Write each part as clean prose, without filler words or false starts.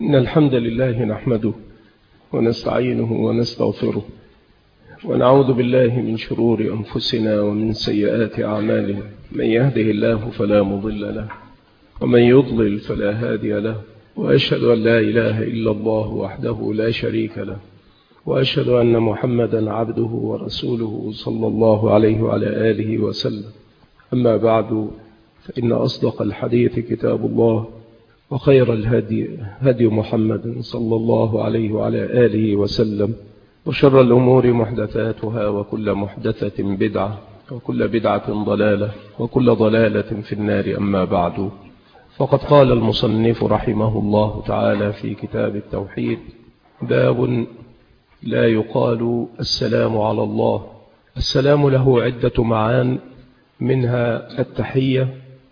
إن الحمد لله نحمده ونستعينه ونستغفره ونعوذ بالله من شرور أنفسنا ومن سيئات أعمالنا. من يهده الله فلا مضل له ومن يضلل فلا هادي له، وأشهد أن لا إله إلا الله وحده لا شريك له، وأشهد أن محمدا عبده ورسوله صلى الله عليه وعلى آله وسلم. أما بعد، فإن أصدق الحديث كتاب الله، وخير الهدي هدي محمد صلى الله عليه وعلى آله وسلم، وشر الأمور محدثاتها، وكل محدثة بدعة، وكل بدعة ضلالة، وكل ضلالة في النار. أما بعد، فقد قال المصنف رحمه الله تعالى في كتاب التوحيد: باب لا يقال السلام على الله. السلام له عدة معان، منها التحية،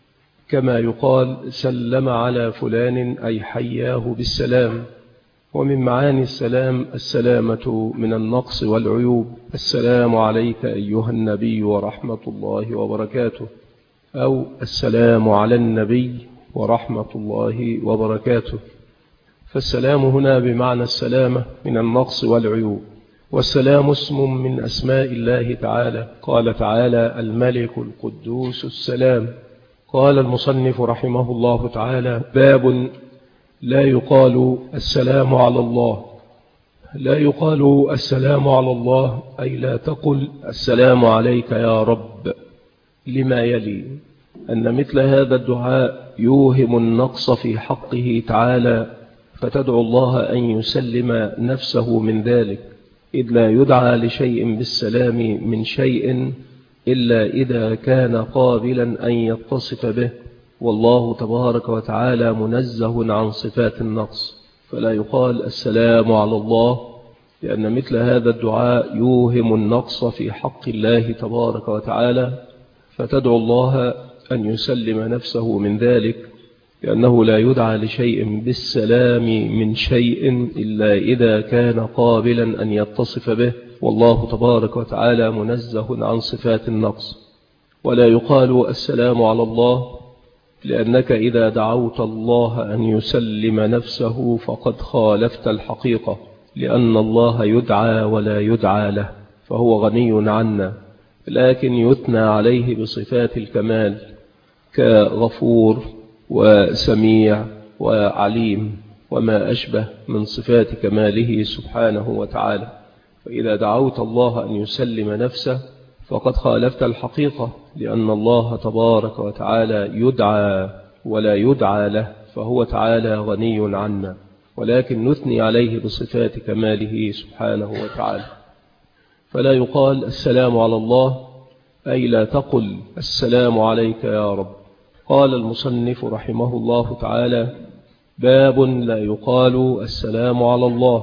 كما يقال سلم على فلان أي حياه بالسلام. ومن معاني السلام السلامة من النقص والعيوب: السلام عليك أيها النبي ورحمة الله وبركاته، أو السلام على النبي ورحمة الله وبركاته. فالسلام هنا بمعنى السلامة من النقص والعيوب. والسلام اسم من أسماء الله تعالى. قال تعالى: الملك القدوس السلام. قال المصنف رحمه الله تعالى: باب لا يقال السلام على الله. لا يقال السلام على الله أي لا تقل السلام عليك يا رب، لما يلي أن مثل هذا الدعاء يوهم النقص في حقه تعالى، فتدعو الله أن يسلم نفسه من ذلك، إذ لا يدعى لشيء بالسلام من شيء إلا إذا كان قابلا أن يتصف به، والله تبارك وتعالى منزه عن صفات النقص، فلا يقال السلام على الله، لأن مثل هذا الدعاء يوهم النقص في حق الله تبارك وتعالى، فتدعو الله أن يسلم نفسه من ذلك، لأنه لا يدعى لشيء بالسلام من شيء إلا إذا كان قابلا أن يتصف به، والله تبارك وتعالى منزه عن صفات النقص. ولا يقال السلام على الله، لأنك إذا دعوت الله أن يسلم نفسه فقد خالفت الحقيقة، لأن الله يدعى ولا يدعى له، فهو غني عنا، لكن يثنى عليه بصفات الكمال كغفور وسميع وعليم وما أشبه من صفات كماله سبحانه وتعالى. فإذا دعوت الله أن يسلم نفسه فقد خالفت الحقيقة، لأن الله تبارك وتعالى يدعى ولا يدعى له، فهو تعالى غني عنا، ولكن نثني عليه بصفات كماله سبحانه وتعالى. فلا يقال السلام على الله أي لا تقل السلام عليك يا رب. قال المصنف رحمه الله تعالى: باب لا يقال السلام على الله.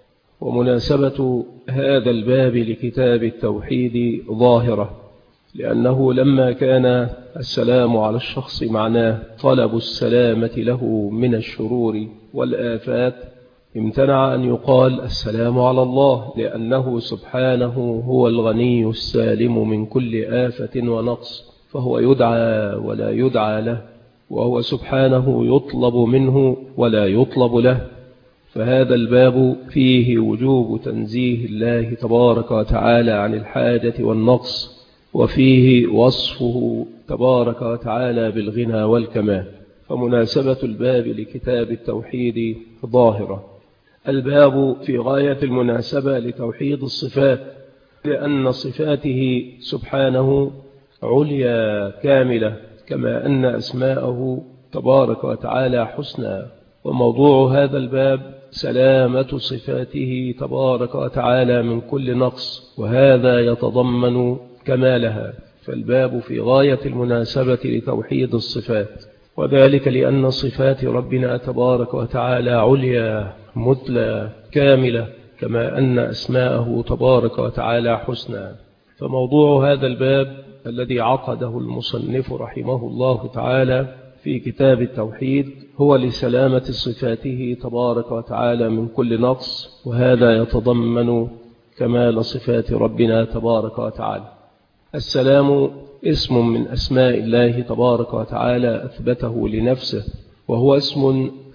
ومناسبة هذا الباب لكتاب التوحيد ظاهرة، لأنه لما كان السلام على الشخص معناه طلب السلامة له من الشرور والآفات، امتنع أن يقال السلام على الله، لأنه سبحانه هو الغني السالم من كل آفة ونقص، فهو يدعى ولا يدعى له، وهو سبحانه يطلب منه ولا يطلب له. فهذا الباب فيه وجوب تنزيه الله تبارك وتعالى عن الحاجة والنقص، وفيه وصفه تبارك وتعالى بالغنى والكمال. فمناسبة الباب لكتاب التوحيد ظاهرة. الباب في غاية المناسبة لتوحيد الصفات، لأن صفاته سبحانه عليا كاملة، كما أن أسماءه تبارك وتعالى حسنى. وموضوع هذا الباب سلامة صفاته تبارك وتعالى من كل نقص، وهذا يتضمن كمالها. فالباب في غاية المناسبة لتوحيد الصفات، وذلك لأن صفات ربنا تبارك وتعالى عليا مثلى كاملة، كما أن أسماءه تبارك وتعالى حسنى. فموضوع هذا الباب الذي عقده المصنف رحمه الله تعالى في كتاب التوحيد هو لسلامة صفاته تبارك وتعالى من كل نقص، وهذا يتضمن كمال صفات ربنا تبارك وتعالى. السلام اسم من أسماء الله تبارك وتعالى أثبته لنفسه، وهو اسم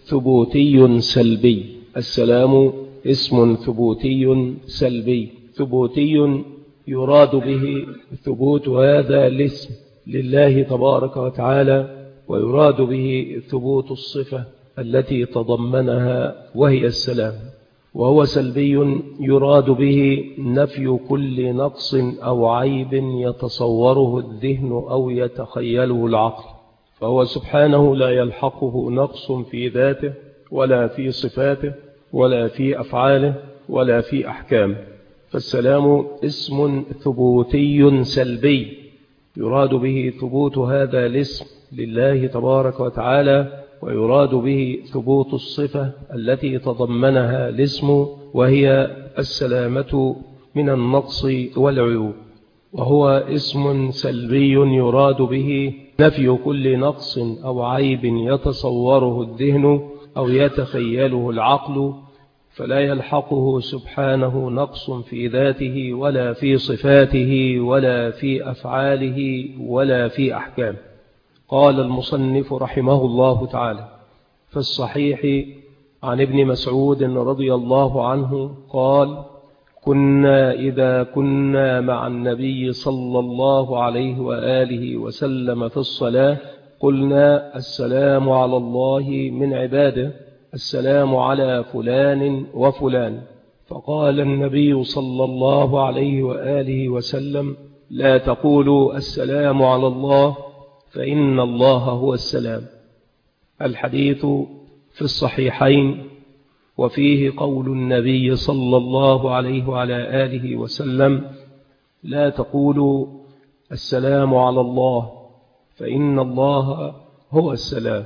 ثبوتي سلبي. السلام اسم ثبوتي سلبي. ثبوتي يراد به ثبوت هذا الاسم لله تبارك وتعالى، ويراد به ثبوت الصفة التي تضمنها وهي السلام. وهو سلبي يراد به نفي كل نقص أو عيب يتصوره الذهن أو يتخيله العقل، فهو سبحانه لا يلحقه نقص في ذاته ولا في صفاته ولا في أفعاله ولا في أحكامه. فالسلام اسم ثبوتي سلبي يراد به ثبوت هذا الاسم لله تبارك وتعالى، ويراد به ثبوت الصفة التي تضمنها الاسم وهي السلامة من النقص والعيوب. وهو اسم سلبي يراد به نفي كل نقص أو عيب يتصوره الذهن أو يتخيله العقل، فلا يلحقه سبحانه نقص في ذاته ولا في صفاته ولا في أفعاله ولا في أحكامه. قال المصنف رحمه الله تعالى في الصحيح عن ابن مسعود رضي الله عنه قال: كنا إذا كنا مع النبي صلى الله عليه وآله وسلم في الصلاة قلنا: السلام على الله من عباده، السلام على فلان وفلان. فقال النبي صلى الله عليه وآله وسلم: لا تقولوا السلام على الله، فإن الله هو السلام. الحديث في الصحيحين، وفيه قول النبي صلى الله عليه وعلى آله وسلم: لا تقولوا السلام على الله، فإن الله هو السلام.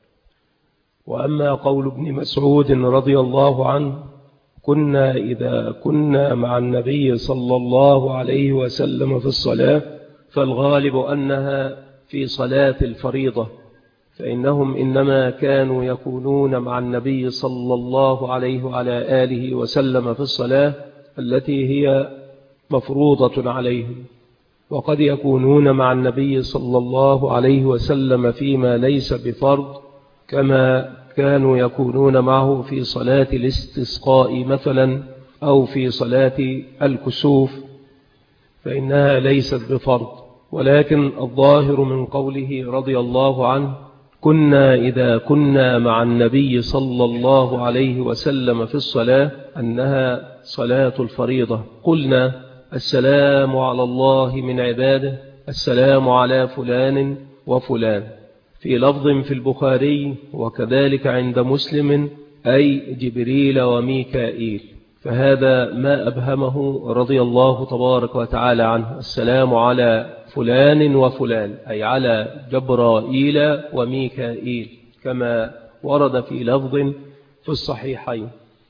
وأما قول ابن مسعود رضي الله عنه: كنا إذا كنا مع النبي صلى الله عليه وسلم في الصلاة، فالغالب أنها في صلاة الفريضة، فإنهم إنما كانوا يكونون مع النبي صلى الله عليه وعلى آله وسلم في الصلاة التي هي مفروضة عليهم، وقد يكونون مع النبي صلى الله عليه وسلم فيما ليس بفرض، كما كانوا يكونون معه في صلاة الاستسقاء مثلا، أو في صلاة الكسوف، فإنها ليست بفرض. ولكن الظاهر من قوله رضي الله عنه: كنا إذا كنا مع النبي صلى الله عليه وسلم في الصلاة، أنها صلاة الفريضة. قلنا: السلام على الله من عباده، السلام على فلان وفلان. في لفظ في البخاري وكذلك عند مسلم: أي جبريل وميكائيل. فهذا ما أبهمه رضي الله تبارك وتعالى عنه: السلام على فلان وفلان، أي على جبرائيل وميكائيل، كما ورد في لفظ في الصحيحين.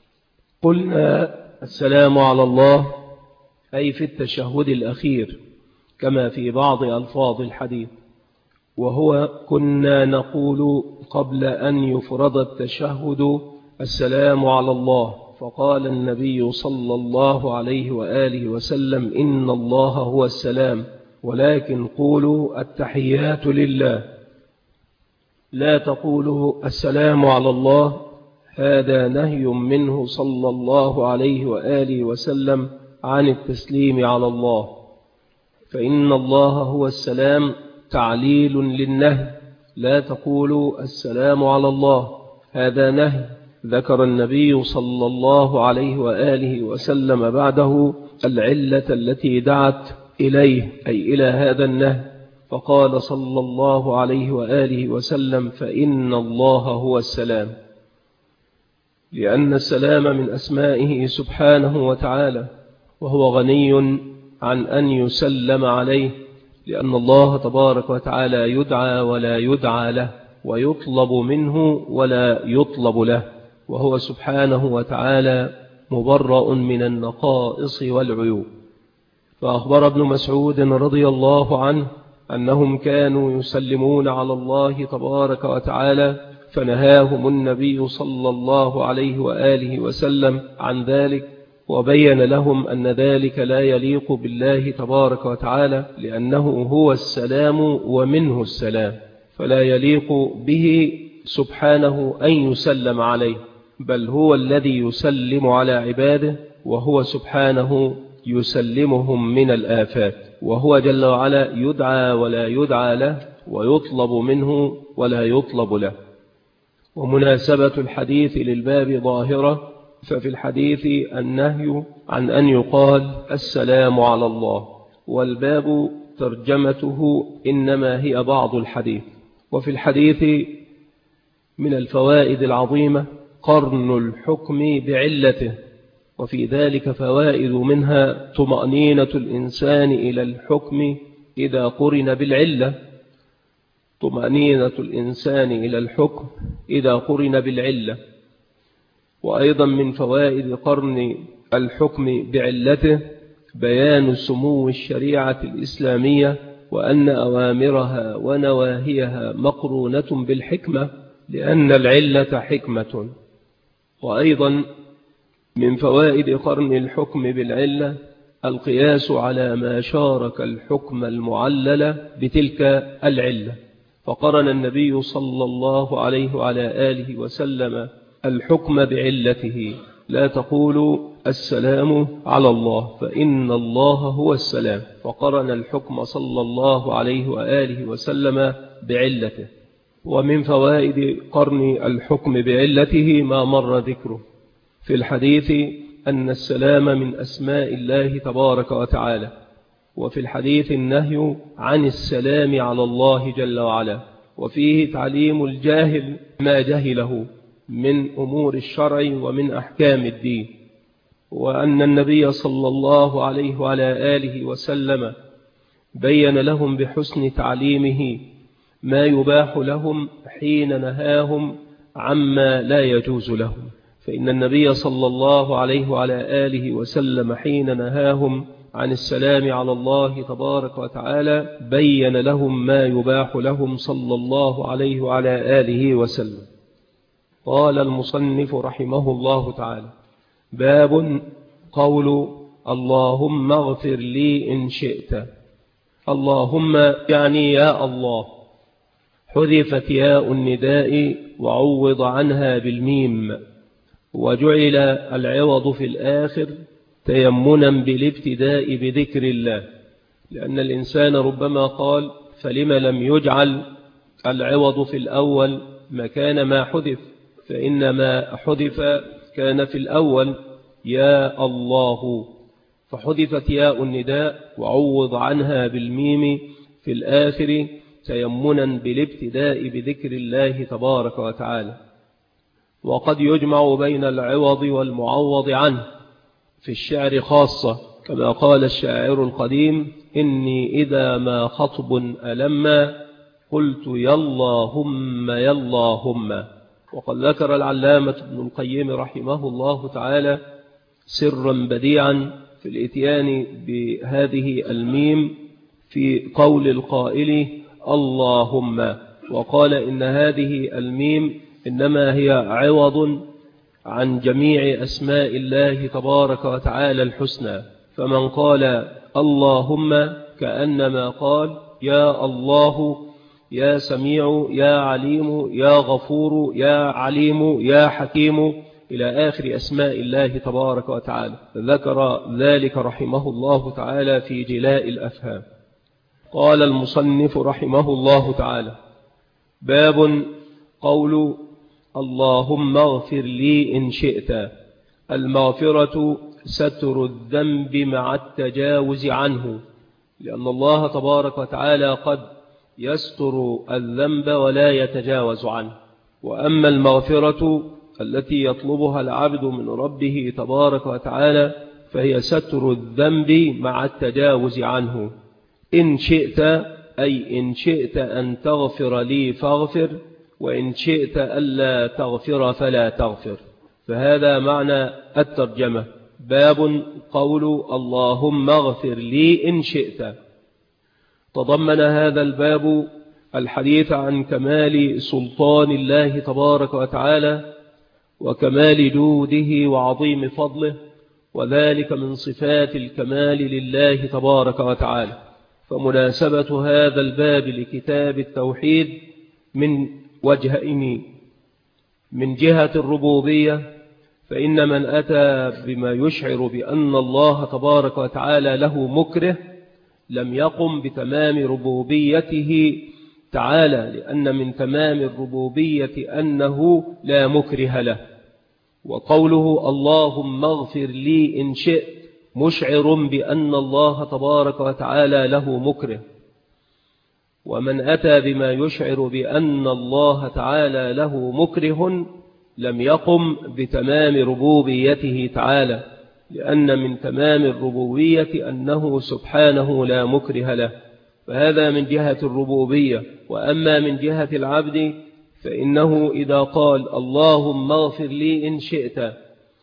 قلنا: السلام على الله، أي في التشهد الأخير، كما في بعض ألفاظ الحديث. وهو كنا نقول قبل أن يفرض التشهد: السلام على الله. فقال النبي صلى الله عليه وآله وسلم: إن الله هو السلام، ولكن قولوا التحيات لله، لا تقولوا السلام على الله. هذا نهي منه صلى الله عليه وآله وسلم عن التسليم على الله، فإن الله هو السلام تعليل للنهي. لا تقولوا السلام على الله، هذا نهي. ذكر النبي صلى الله عليه وآله وسلم بعده العلة التي دعت إليه، أي إلى هذا النهي، فقال صلى الله عليه وآله وسلم: فإن الله هو السلام، لأن السلام من أسمائه سبحانه وتعالى، وهو غني عن أن يسلم عليه، لأن الله تبارك وتعالى يدعى ولا يدعى له، ويطلب منه ولا يطلب له، وهو سبحانه وتعالى مبرأ من النقائص والعيوب. فأخبر ابن مسعود رضي الله عنه أنهم كانوا يسلمون على الله تبارك وتعالى، فنهاهم النبي صلى الله عليه وآله وسلم عن ذلك، وبين لهم أن ذلك لا يليق بالله تبارك وتعالى، لأنه هو السلام ومنه السلام، فلا يليق به سبحانه أن يسلم عليه، بل هو الذي يسلم على عباده، وهو سبحانه يسلمهم من الآفات، وهو جل وعلا يدعى ولا يدعى له، ويطلب منه ولا يطلب له. ومناسبة الحديث للباب ظاهرة، ففي الحديث النهي عن أن يقال السلام على الله، والباب ترجمته إنما هي بعض الحديث. وفي الحديث من الفوائد العظيمة قرن الحكم بعلته، وفي ذلك فوائد منها طمأنينة الإنسان إلى الحكم إذا قرن بالعلة، طمأنينة الإنسان إلى الحكم إذا قرن بالعلة. وأيضا من فوائد قرن الحكم بعلته بيان سمو الشريعة الإسلامية، وأن أوامرها ونواهيها مقرونة بالحكمة، لأن العلة حكمة. وأيضا من فوائد قرن الحكم بالعلة القياس على ما شارك الحكم المعلل بتلك العلة، فقرن النبي صلى الله عليه وعلى آله وسلم الحكم بعلته. لا تقولوا السلام على الله فإن الله هو السلام، فقرن الحكم صلى الله عليه وآله وسلم بعلته. ومن فوائد قرن الحكم بعلته ما مر ذكره في الحديث أن السلام من أسماء الله تبارك وتعالى، وفي الحديث النهي عن السلام على الله جل وعلا، وفيه تعليم الجاهل ما جهله من أمور الشرع ومن أحكام الدين، وأن النبي صلى الله عليه وعلى آله وسلم بين لهم بحسن تعليمه ما يباح لهم حين نهاهم عما لا يجوز لهم. فإن النبي صلى الله عليه وعلى آله وسلم حين نهاهم عن السلام على الله تبارك وتعالى بين لهم ما يباح لهم صلى الله عليه وعلى آله وسلم. قال المصنف رحمه الله تعالى: باب قول اللهم اغفر لي إن شئت. اللهم يعني يا الله، حذفت ياء النداء وعوض عنها بالميم، وجعل العوض في الآخر تيمنا بالابتداء بذكر الله، لأن الإنسان ربما قال فلما لم يجعل العوض في الأول مكان ما حذف، فإنما حذف كان في الأول يا الله، فحذفت ياء النداء وعوض عنها بالميم في الآخر تيمنا بالابتداء بذكر الله تبارك وتعالى. وقد يجمع بين العوض والمعوض عنه في الشعر خاصة، كما قال الشاعر القديم: إني إذا ما خطب ألما قلت ياللهم ياللهم. وقد ذكر العلامة ابن القيم رحمه الله تعالى سرا بديعا في الإتيان بهذه الميم في قول القائل اللهم، وقال إن هذه الميم إنما هي عوض عن جميع أسماء الله تبارك وتعالى الحسنى، فمن قال اللهم كأنما قال يا الله يا سميع يا عليم يا غفور يا عليم يا حكيم إلى آخر أسماء الله تبارك وتعالى. ذكر ذلك رحمه الله تعالى في جلاء الأفهام. قال المصنف رحمه الله تعالى: باب قول اللهم اغفر لي إن شئت. المغفرة ستر الذنب مع التجاوز عنه، لأن الله تبارك وتعالى قد يستر الذنب ولا يتجاوز عنه. وأما المغفرة التي يطلبها العبد من ربه تبارك وتعالى فهي ستر الذنب مع التجاوز عنه. إن شئت أي إن شئت أن تغفر لي فاغفر، وإن شئت ألا تغفر فلا تغفر. فهذا معنى الترجمة: باب قول اللهم اغفر لي إن شئت. تضمن هذا الباب الحديث عن كمال سلطان الله تبارك وتعالى وكمال جوده وعظيم فضله، وذلك من صفات الكمال لله تبارك وتعالى. فمناسبة هذا الباب لكتاب التوحيد من وجهين: من جهة الربوبية فإن من أتى بما يشعر بأن الله تبارك وتعالى له مكره لم يقم بتمام ربوبيته تعالى، لأن من تمام الربوبية أنه لا مكره له. وقوله اللهم اغفر لي إن شئت مشعر بأن الله تبارك وتعالى له مكره. ومن أتى بما يشعر بأن الله تعالى له مكره لم يقم بتمام ربوبيته تعالى، لأن من تمام الربوبية أنه سبحانه لا مكره له. فهذا من جهة الربوبية. وأما من جهة العبد فإنه إذا قال اللهم اغفر لي إن شئت،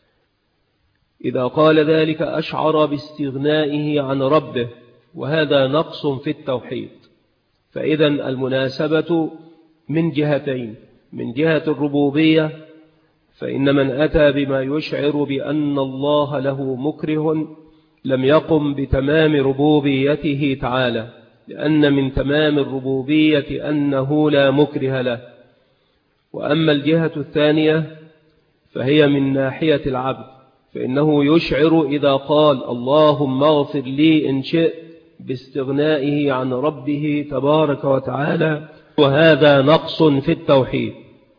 إذا قال ذلك أشعر باستغنائه عن ربه، وهذا نقص في التوحيد. فإذا المناسبة من جهتين: من جهة الربوبية فإن من أتى بما يشعر بأن الله له مكره لم يقم بتمام ربوبيته تعالى، لأن من تمام الربوبية أنه لا مكره له. وأما الجهة الثانية فهي من ناحية العبد، فإنه يشعر إذا قال اللهم اغفر لي إن شئت باستغنائه عن ربه تبارك وتعالى، وهذا نقص في التوحيد.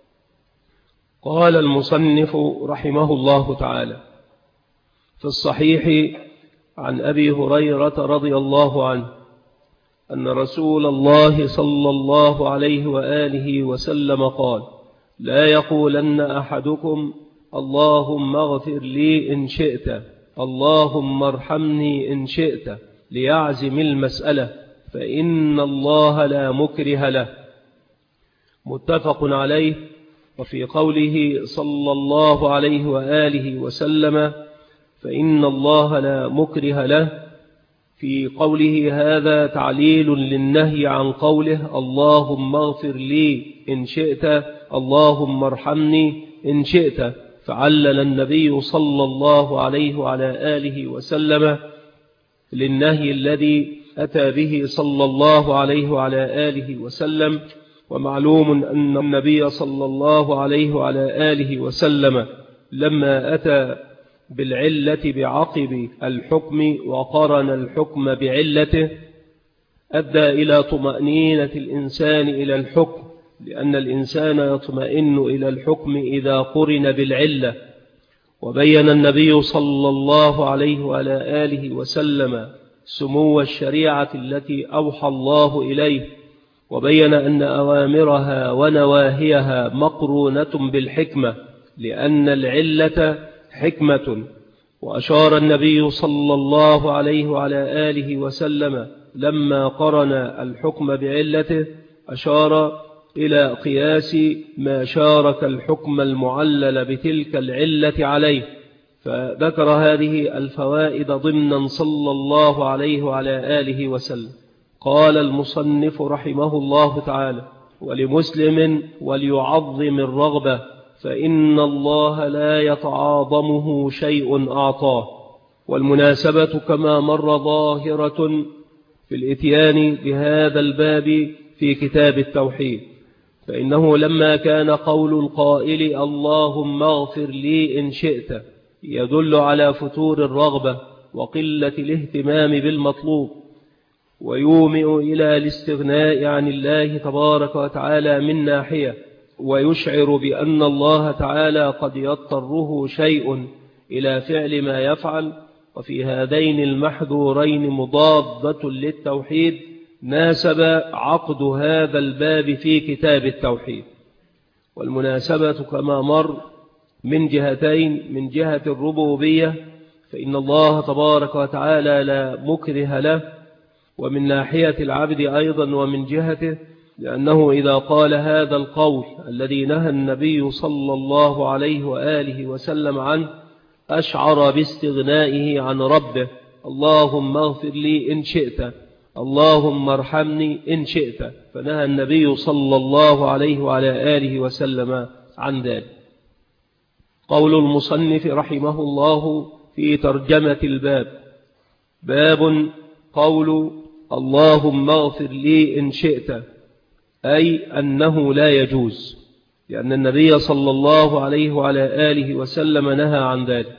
قال المصنف رحمه الله تعالى: في الصحيح عن أبي هريرة رضي الله عنه أن رسول الله صلى الله عليه وآله وسلم قال: لا يقولن أحدكم اللهم اغفر لي إن شئت، اللهم ارحمني إن شئت، ليعزم المسألة، فإن الله لا مكره له. متفق عليه. وفي قوله صلى الله عليه وآله وسلم فإن الله لا مكره له، في قوله هذا تعليل للنهي عن قوله اللهم اغفر لي إن شئت، اللهم ارحمني إن شئت. فعلل النبي صلى الله عليه وعلى آله وسلم للنهي الذي أتى به صلى الله عليه وعلى آله وسلم. ومعلوم أن النبي صلى الله عليه وعلى آله وسلم لما أتى بالعلة بعقب الحكم وقرن الحكم بعلته أدى إلى طمأنينة الإنسان إلى الحكم، لأن الإنسان يطمئن إلى الحكم إذا قرن بالعلة. وبين النبي صلى الله عليه وعلى آله وسلم سمو الشريعة التي أوحى الله إليه، وبين أن أوامرها ونواهيها مقرونة بالحكمة، لأن العلة حكمة. وأشار النبي صلى الله عليه وعلى آله وسلم لما قرن الحكم بعلته أشار إلى قياس ما شارك الحكم المعلل بتلك العلة عليه، فذكر هذه الفوائد ضمنا صلى الله عليه وعلى آله وسلم. قال المصنف رحمه الله تعالى: ولمسلم وليعظم الرغبة، فإن الله لا يتعاظمه شيء أعطاه. والمناسبة كما مر ظاهرة في الإتيان بهذا الباب في كتاب التوحيد، فإنه لما كان قول القائل اللهم اغفر لي إن شئت يدل على فتور الرغبة وقلة الاهتمام بالمطلوب، ويومئ إلى الاستغناء عن الله تبارك وتعالى من ناحية، ويشعر بأن الله تعالى قد يضطره شيء إلى فعل ما يفعل. وفي هذين المحذورين مضادة للتوحيد ناسب عقد هذا الباب في كتاب التوحيد. والمناسبة كما مر من جهتين: من جهة الربوبية فإن الله تبارك وتعالى لا مكره له، ومن ناحية العبد أيضا ومن جهته، لأنه إذا قال هذا القول الذي نهى النبي صلى الله عليه وآله وسلم عنه أشعر باستغنائه عن ربه: اللهم اغفر لي إن شئت، اللهم ارحمني إن شئت. فنهى النبي صلى الله عليه وعلى آله وسلم عن ذلك. قول المصنف رحمه الله في ترجمة الباب: باب قول اللهم اغفر لي إن شئت، أي أنه لا يجوز، لأن النبي صلى الله عليه وعلى آله وسلم نهى عن ذلك.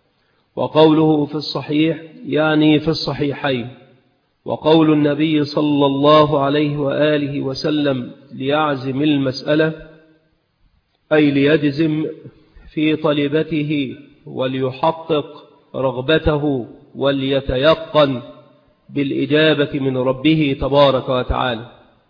وقوله في الصحيح يعني في الصحيحين. وقول النبي صلى الله عليه وآله وسلم ليعزم المسألة أي ليجزم في طلبته وليحقق رغبته وليتيقن بالإجابة من ربه تبارك وتعالى،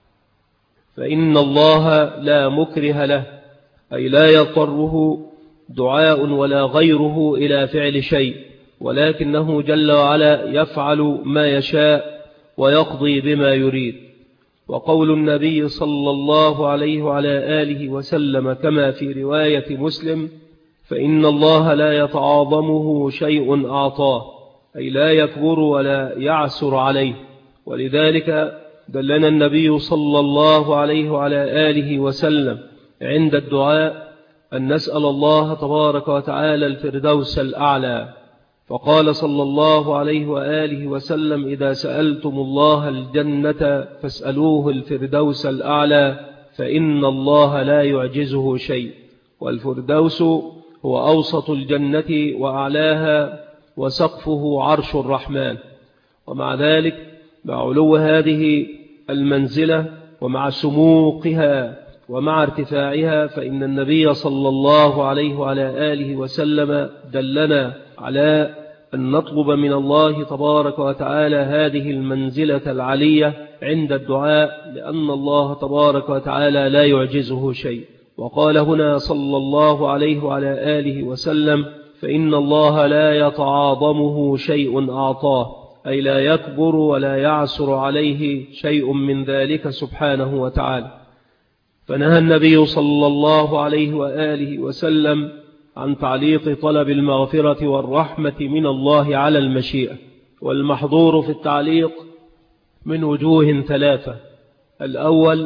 فإن الله لا مكره له، أي لا يضطره دعاء ولا غيره إلى فعل شيء، ولكنه جل وعلا يفعل ما يشاء ويقضي بما يريد. وقول النبي صلى الله عليه وعلى آله وسلم كما في رواية مسلم: فإن الله لا يتعاظمه شيء أعطاه، أي لا يكبر ولا يعسر عليه. ولذلك دلنا النبي صلى الله عليه وعلى آله وسلم عند الدعاء أن نسأل الله تبارك وتعالى الفردوس الأعلى، فقال صلى الله عليه وآله وسلم: إذا سألتم الله الجنة فاسألوه الفردوس الأعلى، فإن الله لا يعجزه شيء. والفردوس هو أوسط الجنة وأعلاها، وسقفه عرش الرحمن. ومع ذلك مع علو هذه المنزلة ومع سموقها ومع ارتفاعها، فإن النبي صلى الله عليه وعلى آله وسلم دلنا على أن نطلب من الله تبارك وتعالى هذه المنزلة العلية عند الدعاء، لأن الله تبارك وتعالى لا يعجزه شيء. وقال هنا صلى الله عليه وعلى آله وسلم: فإن الله لا يتعاظمه شيء أعطاه، أي لا يكبر ولا يعسر عليه شيء من ذلك سبحانه وتعالى. فنهى النبي صلى الله عليه وآله وسلم عن تعليق طلب المغفرة والرحمة من الله على المشيئة. والمحظور في التعليق من وجوه ثلاثة: الأول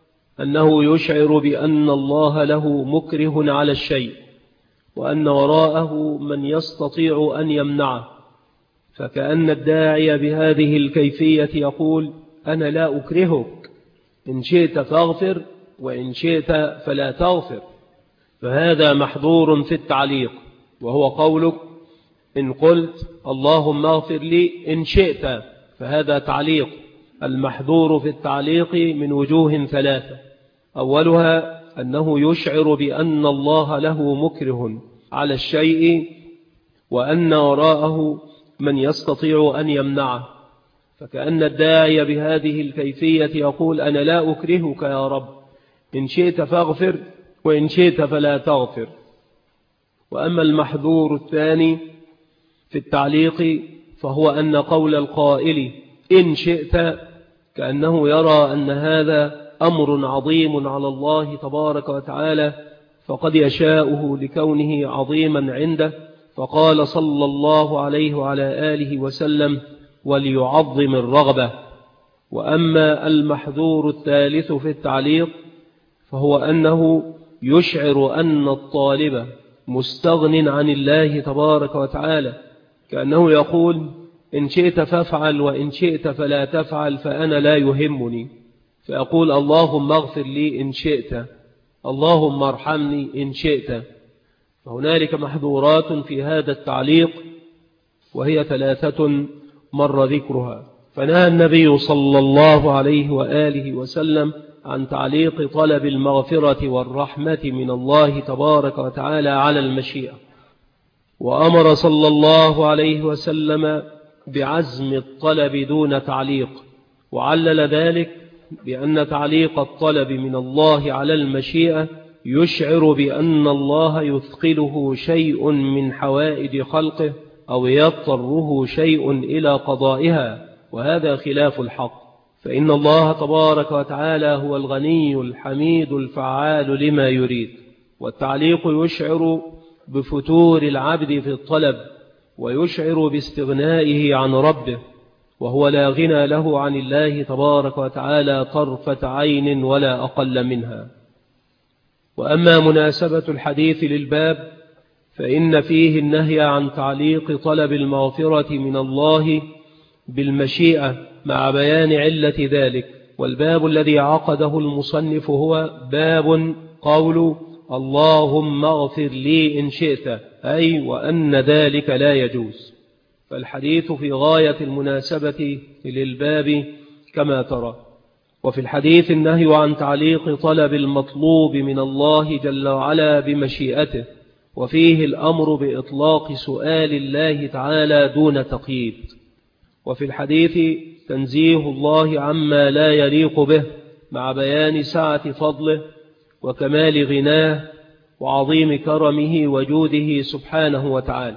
أنه يشعر بأن الله له مكره على الشيء، وأن وراءه من يستطيع أن يمنعه، فكأن الداعي بهذه الكيفية يقول: أنا لا أكرهك، إن شئت فاغفر وإن شئت فلا تغفر. فهذا محظور في التعليق، وهو قولك: إن قلت اللهم اغفر لي إن شئت، فهذا تعليق. المحظور في التعليق من وجوه ثلاثة: أولها أنه يشعر بأن الله له مكره على الشيء، وأن وراءه من يستطيع أن يمنعه، فكأن الداعي بهذه الكيفية يقول: أنا لا أكرهك يا رب، إن شئت فاغفر وإن شئت فلا تغفر. وأما المحذور الثاني في التعليق فهو أن قول القائل إن شئت كأنه يرى أن هذا أمر عظيم على الله تبارك وتعالى، فقد يشاءه لكونه عظيما عنده، فقال صلى الله عليه وعلى آله وسلم: وليعظم الرغبة. وأما المحذور الثالث في التعليق فهو أنه يشعر أن الطالب مستغن عن الله تبارك وتعالى، كأنه يقول: إن شئت فافعل وإن شئت فلا تفعل، فأنا لا يهمني. فأقول: اللهم اغفر لي إن شئت، اللهم ارحمني إن شئت. فهنالك محظورات في هذا التعليق، وهي ثلاثة مر ذكرها. فنهى النبي صلى الله عليه وآله وسلم عن تعليق طلب المغفرة والرحمة من الله تبارك وتعالى على المشيئة، وأمر صلى الله عليه وسلم بعزم الطلب دون تعليق، وعلل ذلك بأن تعليق الطلب من الله على المشيئة يشعر بأن الله يثقله شيء من حوائج خلقه أو يضطره شيء إلى قضائها، وهذا خلاف الحق. فإن الله تبارك وتعالى هو الغني الحميد الفعال لما يريد. والتعليق يشعر بفتور العبد في الطلب، ويشعر باستغنائه عن ربه، وهو لا غنى له عن الله تبارك وتعالى طرفة عين ولا أقل منها. وأما مناسبة الحديث للباب فإن فيه النهي عن تعليق طلب المغفرة من الله بالمشيئة مع بيان علة ذلك. والباب الذي عقده المصنف هو باب قول اللهم اغفر لي إن شئت، أي وأن ذلك لا يجوز. فالحديث في غاية المناسبة للباب كما ترى. وفي الحديث النهي عن تعليق طلب المطلوب من الله جل وعلا بمشيئته، وفيه الأمر بإطلاق سؤال الله تعالى دون تقييد. وفي الحديث تنزيه الله عما لا يليق به، مع بيان سعة فضله وكمال غناه وعظيم كرمه وجوده سبحانه وتعالى.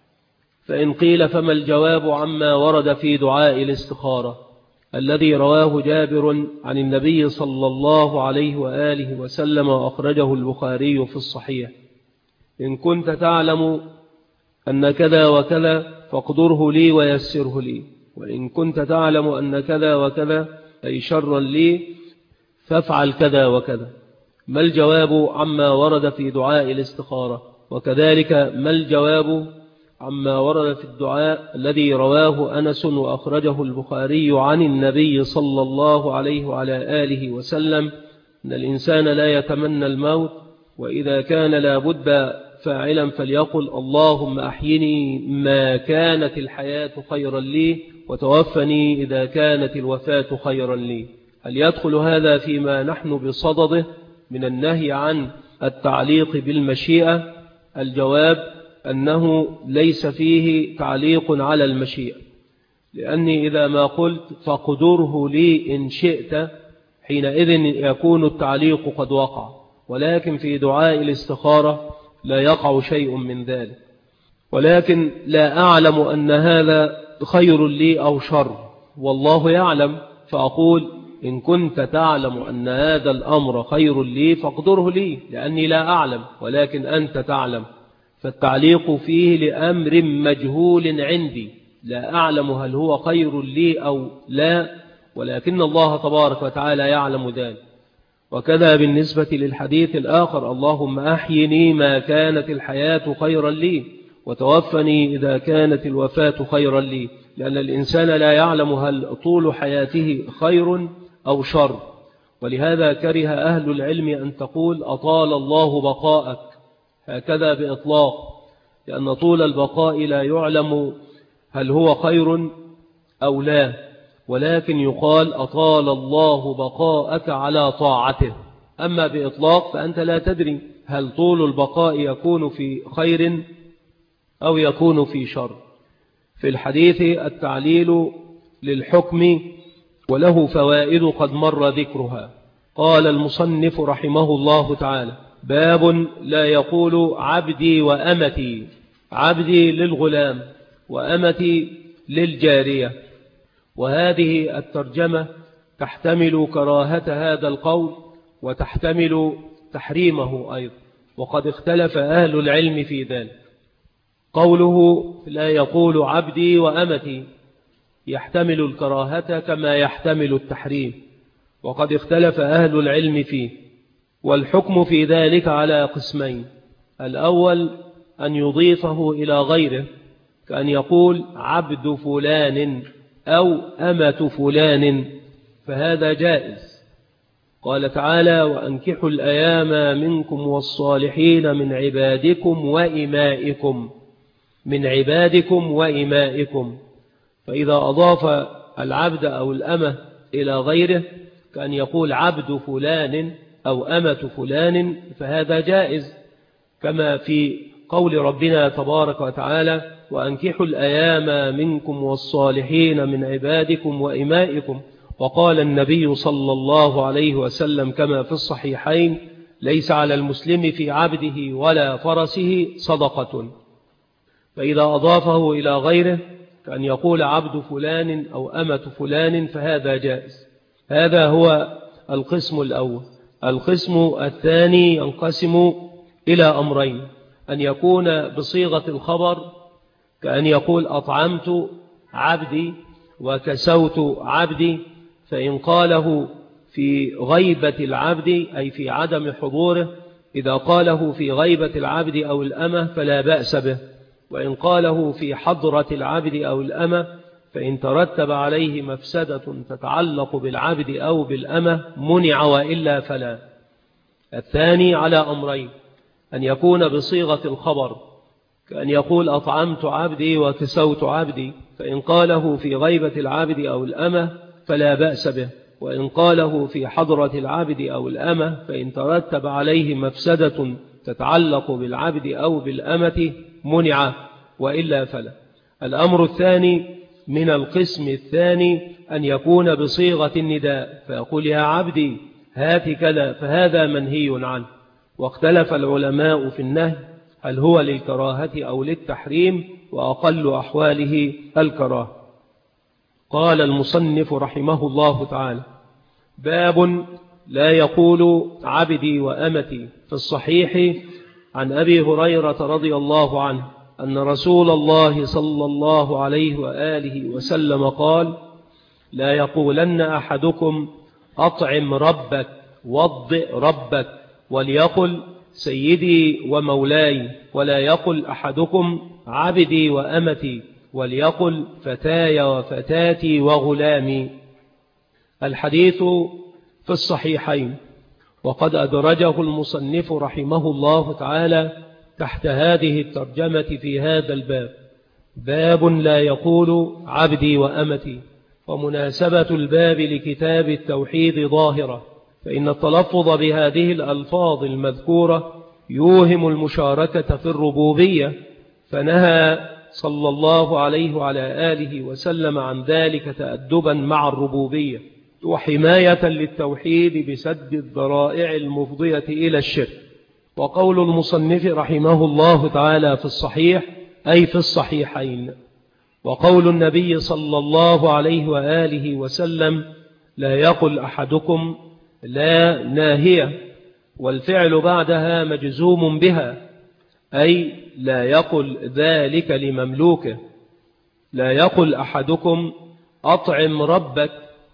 فإن قيل فما الجواب عما ورد في دعاء الاستخارة الذي رواه جابر عن النبي صلى الله عليه وآله وسلم وأخرجه البخاري في الصحيح: إن كنت تعلم أن كذا وكذا فاقدره لي ويسره لي، وإن كنت تعلم أن كذا وكذا أي شرا لي فافعل كذا وكذا. ما الجواب عما ورد في دعاء الاستخارة؟ وكذلك ما الجواب عما ورد في الدعاء الذي رواه أنس وأخرجه البخاري عن النبي صلى الله عليه وعلى آله وسلم أن الإنسان لا يتمنى الموت، وإذا كان لا بد فاعلا فليقل اللهم أحيني ما كانت الحياة خيرا لي، وتوفني إذا كانت الوفاة خيرا لي. هل يدخل هذا فيما نحن بصدده من النهي عن التعليق بالمشيئة؟ الجواب أنه ليس فيه تعليق على المشيئة، لأني إذا ما قلت فاقدره لي إن شئت حينئذ يكون التعليق قد وقع، ولكن في دعاء الاستخارة لا يقع شيء من ذلك. ولكن لا أعلم أن هذا خير لي أو شر، والله يعلم، فأقول إن كنت تعلم أن هذا الأمر خير لي فاقدره لي، لأني لا أعلم ولكن أنت تعلم. فالتعليق فيه لأمر مجهول عندي، لا أعلم هل هو خير لي أو لا، ولكن الله تبارك وتعالى يعلم ذلك. وكذا بالنسبة للحديث الآخر: اللهم أحيني ما كانت الحياة خيرا لي، وتوفني إذا كانت الوفاة خيرا لي، لأن الإنسان لا يعلم هل طول حياته خير أو شر. ولهذا كره أهل العلم أن تقول أطال الله بقاءك هكذا بإطلاق، لأن طول البقاء لا يعلم هل هو خير أو لا، ولكن يقال أطال الله بقاءك على طاعته. أما بإطلاق فأنت لا تدري هل طول البقاء يكون في خير أو يكون في شر. في الحديث التعليل للحكم وله فوائد قد مر ذكرها. قال المصنف رحمه الله تعالى: باب لا يقول عبدي وأمتي، عبدي للغلام وأمتي للجارية. وهذه الترجمة تحتمل كراهة هذا القول وتحتمل تحريمه أيضا، وقد اختلف أهل العلم في ذلك. قوله لا يقول عبدي وأمتي يحتمل الكراهة كما يحتمل التحريم، وقد اختلف أهل العلم فيه. والحكم في ذلك على قسمين: الأول أن يضيفه إلى غيره، كأن يقول عبد فلان أو أمة فلان، فهذا جائز. قال تعالى: وأنكحوا الأيام منكم والصالحين من عبادكم وإمائكم، من عبادكم وإمائكم. فإذا أضاف العبد أو الأمة إلى غيره كأن يقول عبد فلان أو أمة فلان، فهذا جائز، كما في قول ربنا تبارك وتعالى: وأنكحوا الأيام منكم والصالحين من عبادكم وإمائكم. وقال النبي صلى الله عليه وسلم كما في الصحيحين: ليس على المسلم في عبده ولا فرسه صدقة. فإذا أضافه إلى غيره كأن يقول عبد فلان أو أمة فلان، فهذا جائز. هذا هو القسم الأول. القسم الثاني ينقسم إلى أمرين: أن يكون بصيغة الخبر، كأن يقول أطعمت عبدي وكسوت عبدي، فإن قاله في غيبة العبد أي في عدم حضوره، إذا قاله في غيبة العبد أو الأمة فلا بأس به، وإن قاله في حضرة العبد أو الأمة فإن ترتب عليه مفسدة تتعلق بالعبد أو بالأمة منع، وإلا فلا. الثاني على أمرين: أن يكون بصيغة الخبر كأن يقول أطعمت عبدي وكسوت عبدي، فإن قاله في غيبة العبد أو الأمة فلا بأس به، وإن قاله في حضرة العبد أو الأمة فإن ترتب عليه مفسدة تتعلق بالعبد أو بالأمة منع، وإلا فلا. الأمر الثاني من القسم الثاني أن يكون بصيغة النداء، فيقول يا عبدي هات كذا، فهذا منهي عنه. واختلف العلماء في النهي هل هو للكراهة أو للتحريم، وأقل أحواله الكراهة. قال المصنف رحمه الله تعالى: باب لا يقول عبدي وأمتي. في الصحيح عن أبي هريرة رضي الله عنه أن رسول الله صلى الله عليه وآله وسلم قال: لا يقولن أحدكم أطعم ربك وضئ ربك، وليقل سيدي ومولاي، ولا يقل أحدكم عبدي وأمتي، وليقل فتاي وفتاتي وغلامي. الحديث في الصحيحين، وقد أدرجه المصنف رحمه الله تعالى تحت هذه الترجمة في هذا الباب: باب لا يقول عبدي وأمتي. ومناسبة الباب لكتاب التوحيد ظاهرة، فإن التلفظ بهذه الألفاظ المذكورة يوهم المشاركة في الربوبية، فنهى صلى الله عليه وعلى آله وسلم عن ذلك تأدبا مع الربوبية وحماية للتوحيد بسد الذرائع المفضية إلى الشرك. وقول المصنف رحمه الله تعالى في الصحيح أي في الصحيحين. وقول النبي صلى الله عليه وآله وسلم: لا يقل أحدكم لا ناهية، والفعل بعدها مجزوم بها، أي لا يقل ذلك لمملوكه. لا يقل أحدكم أطعم ربك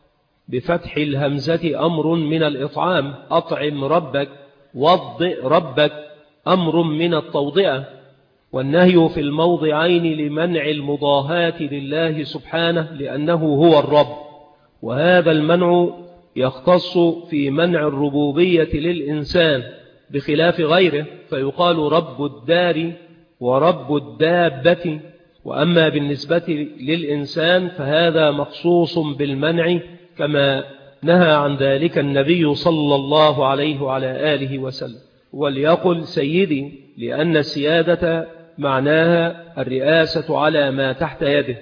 بفتح الهمزة أمر من الإطعام، أطعم ربك، وضئ ربك أمر من التوضئة. والنهي في الموضعين لمنع المضاهاة لله سبحانه لأنه هو الرب، وهذا المنع يختص في منع الربوبية للإنسان بخلاف غيره، فيقال رب الدار ورب الدابة. وأما بالنسبة للإنسان فهذا مخصوص بالمنع، كما نهى عن ذلك النبي صلى الله عليه وعلى آله وسلم. وليقل سيدي، لأن السيادة معناها الرئاسة على ما تحت يده.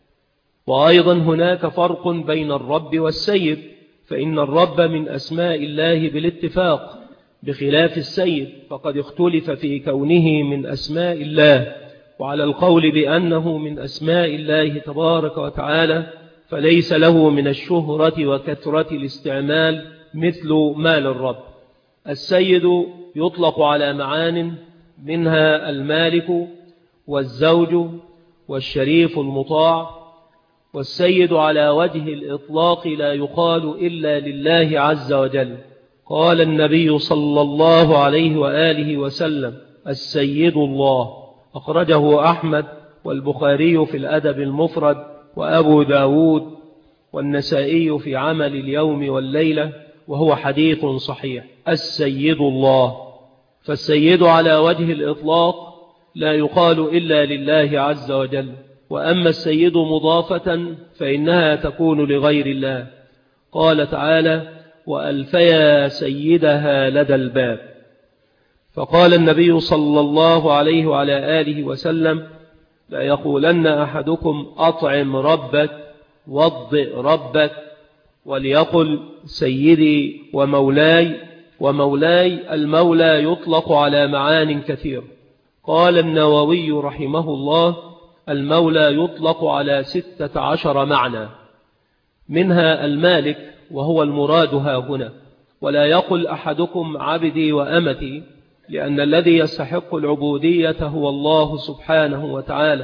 وأيضا هناك فرق بين الرب والسيد، فإن الرب من أسماء الله بالاتفاق، بخلاف السيد فقد اختلف في كونه من أسماء الله. وعلى القول بأنه من أسماء الله تبارك وتعالى فليس له من الشهرة وكثرة الاستعمال مثل ما للرب. السيد يطلق على معان، منها المالك والزوج والشريف المطاع. والسيد على وجه الإطلاق لا يقال إلا لله عز وجل. قال النبي صلى الله عليه وآله وسلم: السيد الله. أخرجه أحمد والبخاري في الأدب المفرد، وأبو داود والنسائي في عمل اليوم والليلة، وهو حديث صحيح. السيد الله. فالسيد على وجه الإطلاق لا يقال إلا لله عز وجل. وأما السيد مضافة فإنها تكون لغير الله. قال تعالى: وألفيا سيدها لدى الباب. فقال النبي صلى الله عليه وعلى آله وسلم: لا يقولن أحدكم أطعم ربك وضئ ربك، وليقل سيدي ومولاي. ومولاي المولى يطلق على معان كثير. قال النووي رحمه الله: المولى يطلق على 16 معنى، منها المالك وهو المراد ها هنا. ولا يقل أحدكم عبدي وأمتي، لأن الذي يستحق العبودية هو الله سبحانه وتعالى،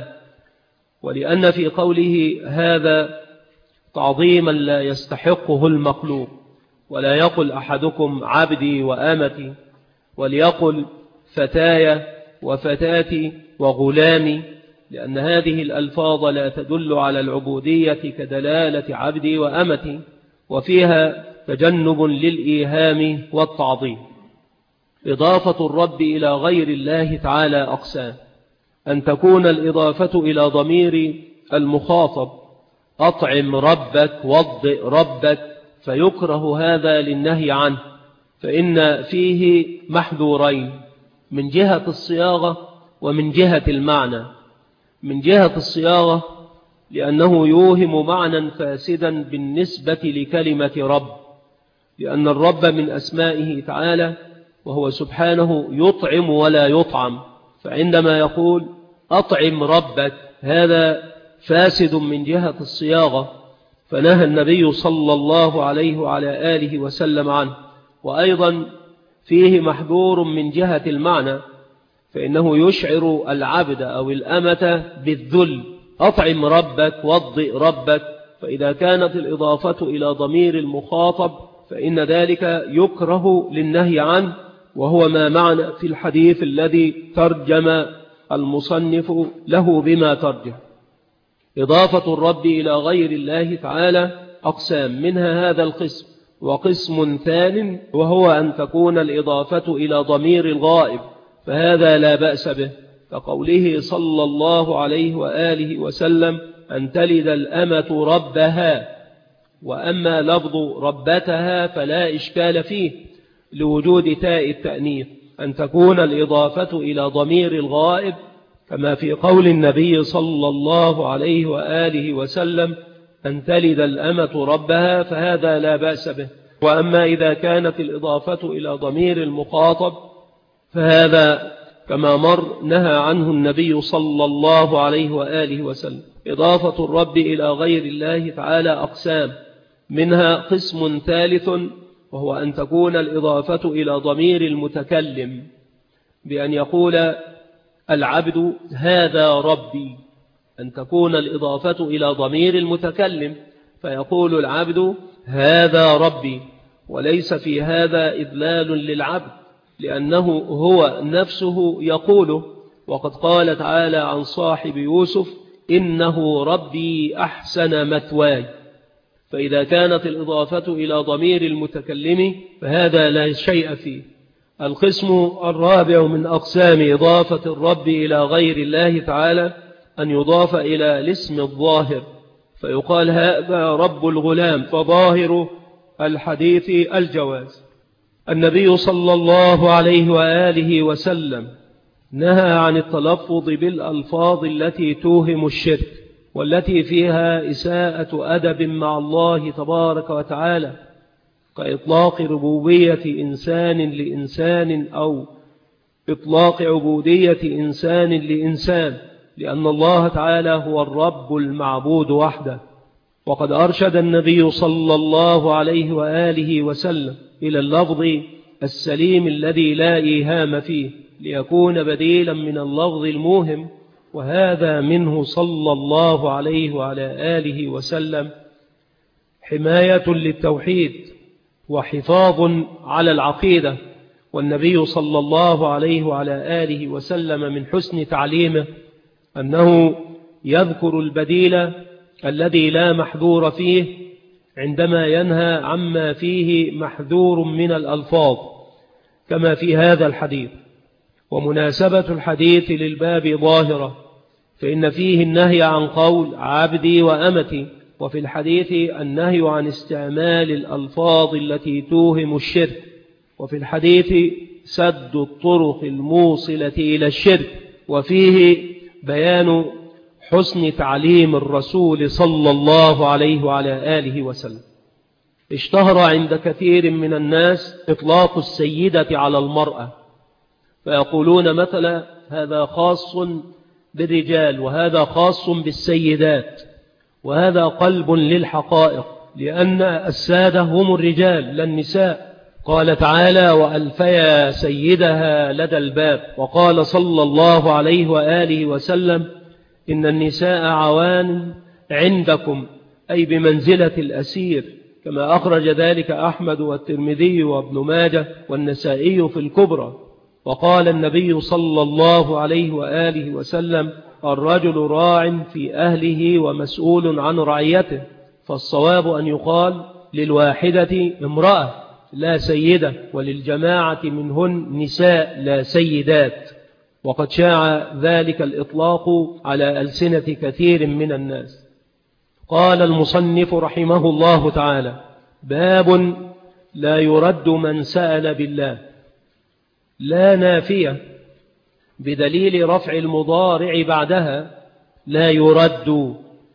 ولأن في قوله هذا تعظيما لا يستحقه المخلوق. ولا يقل أحدكم عبدي وأمتي، وليقل فتاي وفتاتي وغلامي، لأن هذه الألفاظ لا تدل على العبودية كدلالة عبدي وأمتي، وفيها تجنب للإيهام والتعظيم. إضافة الرب إلى غير الله تعالى أقسام: أن تكون الإضافة إلى ضمير المخاطب أطعم ربك وضئ ربك، فيكره هذا للنهي عنه، فإن فيه محذورين من جهة الصياغة ومن جهة المعنى. من جهة الصياغة لأنه يوهم معنى فاسدا بالنسبة لكلمة رب، لأن الرب من أسمائه تعالى، وهو سبحانه يطعم ولا يطعم، فعندما يقول أطعم ربك هذا فاسد من جهة الصياغة، فنهى النبي صلى الله عليه وعلى آله وسلم عنه. وأيضا فيه محذور من جهة المعنى، فإنه يشعر العبد أو الأمة بالذل: أطعم ربك وضئ ربك. فإذا كانت الإضافة إلى ضمير المخاطب فإن ذلك يكره للنهي عنه، وهو ما معنى في الحديث الذي ترجم المصنف له بما ترجم. إضافة الرب إلى غير الله تعالى أقسام، منها هذا القسم. وقسم ثان وهو أن تكون الإضافة إلى ضمير الغائب، فهذا لا بأس به، كقوله صلى الله عليه وآله وسلم: أن تلد الأمة ربها. وأما لفظ ربتها فلا إشكال فيه لوجود تاء التأنيث، أن تكون الإضافة إلى ضمير الغائب، كما في قول النبي صلى الله عليه وآله وسلم: أن تلد الأمة ربها، فهذا لا بأس به. وأما إذا كانت الإضافة إلى ضمير المخاطب فهذا كما مر نهى عنه النبي صلى الله عليه وآله وسلم. إضافة الرب إلى غير الله تعالى أقسام، منها قسم ثالث وهو أن تكون الإضافة إلى ضمير المتكلم، بأن يقول العبد هذا ربي، أن تكون الإضافة إلى ضمير المتكلم فيقول العبد هذا ربي، وليس في هذا إذلال للعبد، لأنه هو نفسه يقوله. وقد قال تعالى عن صاحب يوسف: إنه ربي أحسن مثواي. فإذا كانت الإضافة إلى ضمير المتكلم فهذا لا شيء فيه. القسم الرابع من أقسام إضافة الرب إلى غير الله تعالى أن يضاف إلى الاسم الظاهر، فيقال هذا رب الغلام، فظاهر الحديث الجواز. النبي صلى الله عليه وآله وسلم نهى عن التلفظ بالألفاظ التي توهم الشرك، والتي فيها إساءة أدب مع الله تبارك وتعالى، كإطلاق ربوبية إنسان لإنسان أو إطلاق عبودية إنسان لإنسان، لأن الله تعالى هو الرب المعبود وحده. وقد أرشد النبي صلى الله عليه وآله وسلم إلى اللفظ السليم الذي لا إيهام فيه، ليكون بديلا من اللفظ الموهم، وهذا منه صلى الله عليه وعلى آله وسلم حماية للتوحيد وحفاظ على العقيدة. والنبي صلى الله عليه وعلى آله وسلم من حسن تعليمه أنه يذكر البديل الذي لا محذور فيه عندما ينهى عما فيه محذور من الألفاظ، كما في هذا الحديث. ومناسبة الحديث للباب ظاهرة، فإن فيه النهي عن قول عبدي وأمتي، وفي الحديث النهي عن استعمال الألفاظ التي توهم الشرك، وفي الحديث سد الطرق الموصلة إلى الشرك، وفيه بيان حسن تعليم الرسول صلى الله عليه وعلى آله وسلم. اشتهر عند كثير من الناس إطلاق السيدة على المرأة، فيقولون مثلا هذا خاص بالرجال وهذا خاص بالسيدات، وهذا قلب للحقائق، لأن السادة هم الرجال لا النساء. قال تعالى: وألفيا سيدها لدى الباب. وقال صلى الله عليه وآله وسلم: إن النساء عوان عندكم، أي بمنزلة الأسير، كما أخرج ذلك أحمد والترمذي وابن ماجه والنسائي في الكبرى. وقال النبي صلى الله عليه وآله وسلم: الرجل راع في أهله ومسؤول عن رعيته. فالصواب أن يقال للواحدة امرأة، لا سيدة، وللجماعة منهن نساء لا سيدات، وقد شاع ذلك الإطلاق على ألسنة كثير من الناس. قال المصنف رحمه الله تعالى: باب لا يرد من سأل بالله. لا نافية بدليل رفع المضارع بعدها، لا يرد،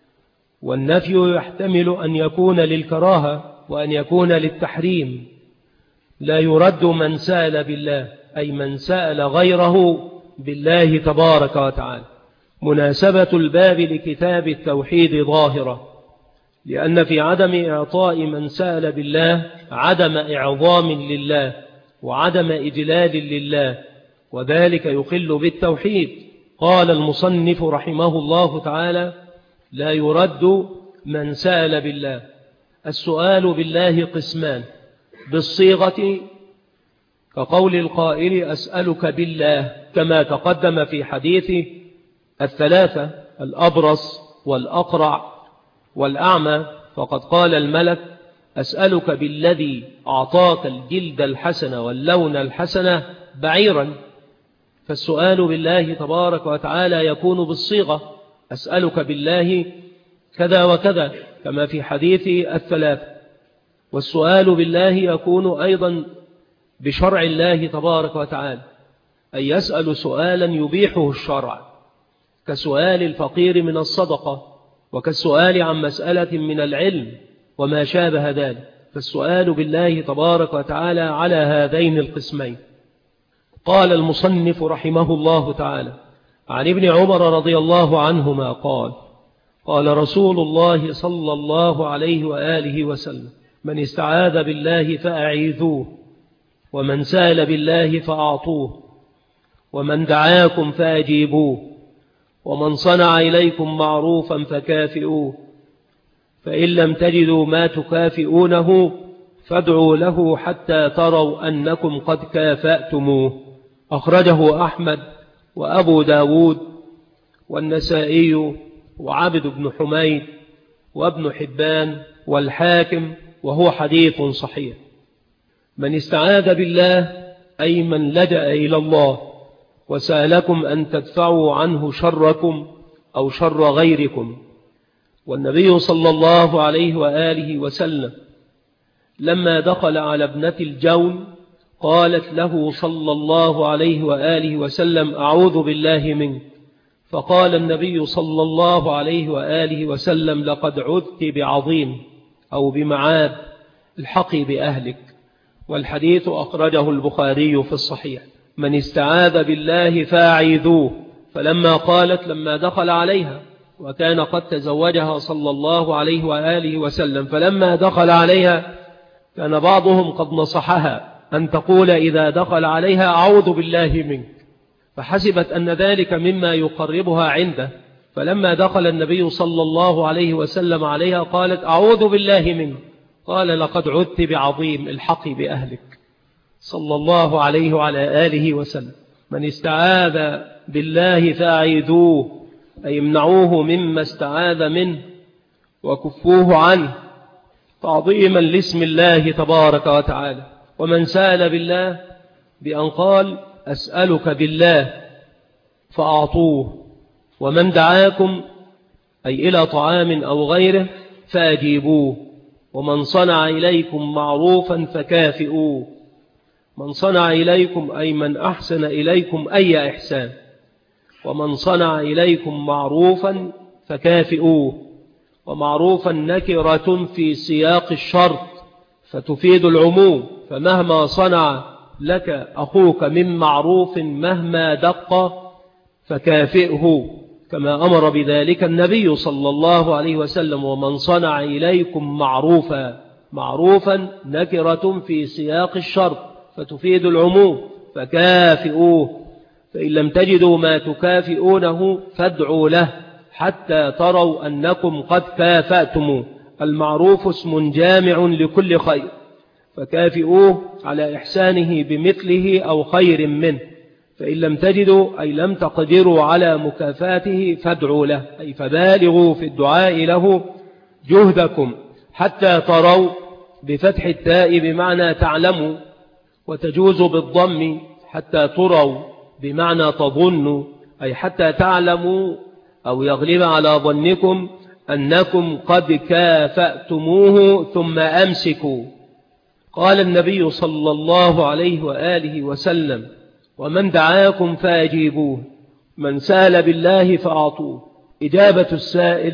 والنفي يحتمل أن يكون للكراهة وأن يكون للتحريم. لا يرد من سأل بالله أي من سأل غيره بالله تبارك وتعالى. مناسبة الباب لكتاب التوحيد ظاهرة، لأن في عدم إعطاء من سأل بالله عدم إعظام لله وعدم إجلال لله، وذلك يخل بالتوحيد. قال المصنف رحمه الله تعالى: لا يرد من سأل بالله. السؤال بالله قسمان: بالصيغة كقول القائل أسألك بالله، كما تقدم في حديث الثلاثة: الأبرص والأقرع والأعمى، فقد قال الملك: أسألك بالذي أعطاك الجلد الحسن واللون الحسن بعيرا. فالسؤال بالله تبارك وتعالى يكون بالصيغة: أسألك بالله كذا وكذا، كما في حديث الثلاثة. والسؤال بالله يكون أيضا بشرع الله تبارك وتعالى، أي يسأل سؤالا يبيحه الشرع، كسؤال الفقير من الصدقة، وكالسؤال عن مسألة من العلم وما شابه ذلك. فالسؤال بالله تبارك وتعالى على هذين القسمين. قال المصنف رحمه الله تعالى: عن ابن عمر رضي الله عنهما قال: قال رسول الله صلى الله عليه وآله وسلم: من استعاذ بالله فأعيذوه، ومن سأل بالله فأعطوه، ومن دعاكم فأجيبوه، ومن صنع إليكم معروفا فكافئوه، فإن لم تجدوا ما تكافئونه فادعوا له حتى تروا أنكم قد كافأتموه. أخرجه أحمد وأبو داود والنسائي وعبد بن حميد وابن حبان والحاكم، وهو حديث صحيح. من استعاذ بالله أي من لجأ إلى الله وسألكم أن تدفعوا عنه شركم أو شر غيركم. والنبي صلى الله عليه وآله وسلم لما دخل على ابنة الجون قالت له صلى الله عليه وآله وسلم: أعوذ بالله منك. فقال النبي صلى الله عليه وآله وسلم: لقد عذت بعظيم أو بمعاد، الحقي بأهلك. والحديث أخرجه البخاري في الصحيح. من استعاذ بالله فأعيذوه. فلما قالت لما دخل عليها، وكان قد تزوجها صلى الله عليه وآله وسلم، فلما دخل عليها كان بعضهم قد نصحها أن تقول إذا دخل عليها: أعوذ بالله منك، فحسبت أن ذلك مما يقربها عنده. فلما دخل النبي صلى الله عليه وسلم عليها قالت: أعوذ بالله منك. قال: لقد عذت بعظيم، الحقي بأهلك، صلى الله عليه وعلى آله وسلم. من استعاذ بالله فأعيذوه، أي امنعوه مما استعاذ منه وكفوه عنه، تعظيما لاسم الله تبارك وتعالى. ومن سأل بالله بأن قال: أسألك بالله فأعطوه. ومن دعاكم أي إلى طعام أو غيره فأجيبوه. ومن صنع إليكم معروفا فكافئوه. من صنع إليكم أي من أحسن إليكم أي إحسان. ومن صنع إليكم معروفا فكافئوه. ومعروفا نكرة في سياق الشرط فتفيد العموم، فمهما صنع لك أخوك من معروف مهما دق فكافئه، كما أمر بذلك النبي صلى الله عليه وسلم. ومن صنع إليكم معروفا نكرة في سياق الشرط فتفيد العموم، فكافئوه. فإن لم تجدوا ما تكافئونه فادعوا له حتى تروا أنكم قد كافأتموه. المعروف اسم جامع لكل خير، فكافئوه على إحسانه بمثله أو خير منه. فإن لم تجدوا أي لم تقدروا على مكافاته فادعوا له، أي فبالغوا في الدعاء له جهدكم حتى تروا بفتح التاء بمعنى تعلموا، وتجوز بالضم حتى تروا بمعنى تظنوا، أي حتى تعلموا أو يغلب على ظنكم أنكم قد كافأتموه ثم أمسكوا. قال النبي صلى الله عليه وآله وسلم: ومن دعاكم فأجيبوه، من سأل بالله فأعطوه. إجابة السائل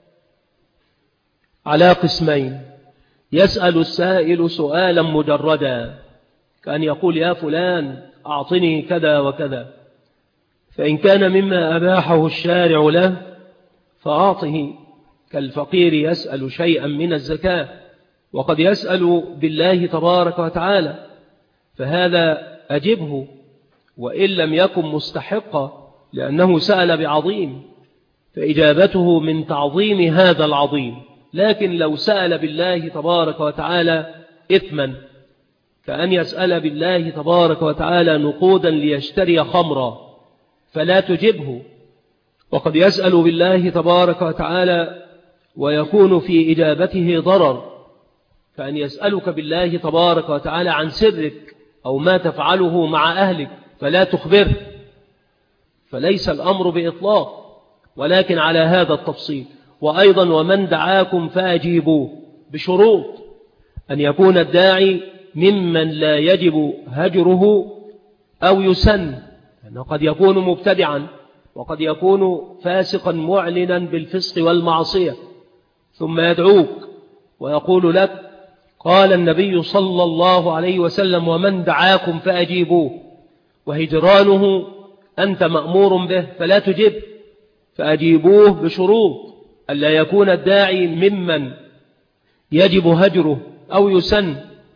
على قسمين: يسأل السائل سؤالا مجردا كأن يقول يا فلان أعطني كذا وكذا، فإن كان مما أباحه الشارع له فأعطه، كالفقير يسأل شيئا من الزكاة، وقد يسأل بالله تبارك وتعالى، فهذا أجبه وإن لم يكن مستحقا، لأنه سأل بعظيم، فإجابته من تعظيم هذا العظيم. لكن لو سأل بالله تبارك وتعالى إثما، كأن يسأل بالله تبارك وتعالى نقودا ليشتري خمرا، فلا تجبه. وقد يسأل بالله تبارك وتعالى ويكون في إجابته ضرر، كأن يسألك بالله تبارك وتعالى عن سرك أو ما تفعله مع أهلك فلا تخبره، فليس الأمر بإطلاق، ولكن على هذا التفصيل. وأيضا ومن دعاكم فأجيبوه، بشروط: أن يكون الداعي ممن لا يجب هجره أو يسن، لأنه قد يكون مبتدعا، وقد يكون فاسقا معلنا بالفسق والمعصية، ثم يدعوك ويقول لك: قال النبي صلى الله عليه وسلم ومن دعاكم فأجيبوه، وهجرانه أنت مأمور به فلا تجب، فأجيبوه بشروط: ألا يكون الداعي ممن يجب هجره أو يسن،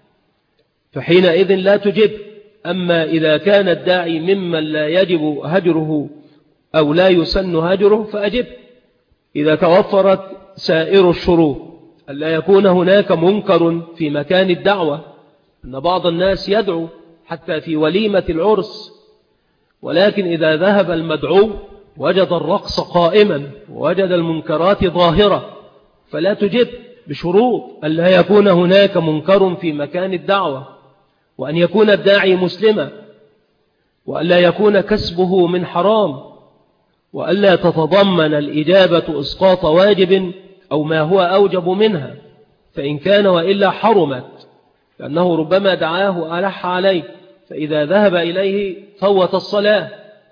فحينئذ لا تجب. أما إذا كان الداعي ممن لا يجب هجره أو لا يسن هجره فأجب إذا توفرت سائر الشروط: ألا يكون هناك منكر في مكان الدعوة، أن بعض الناس يدعو حتى في وليمة العرس، ولكن إذا ذهب المدعو وجد الرقص قائما ووجد المنكرات ظاهرة فلا تجب، بشروط: ألا يكون هناك منكر في مكان الدعوة، وأن يكون الداعي مسلما، وألا يكون كسبه من حرام، وألا تتضمن الإجابة إسقاط واجب أو ما هو أوجب منها، فإن كان وإلا حرمت، لأنه ربما دعاه ألح عليه، فإذا ذهب إليه فوت الصلاة،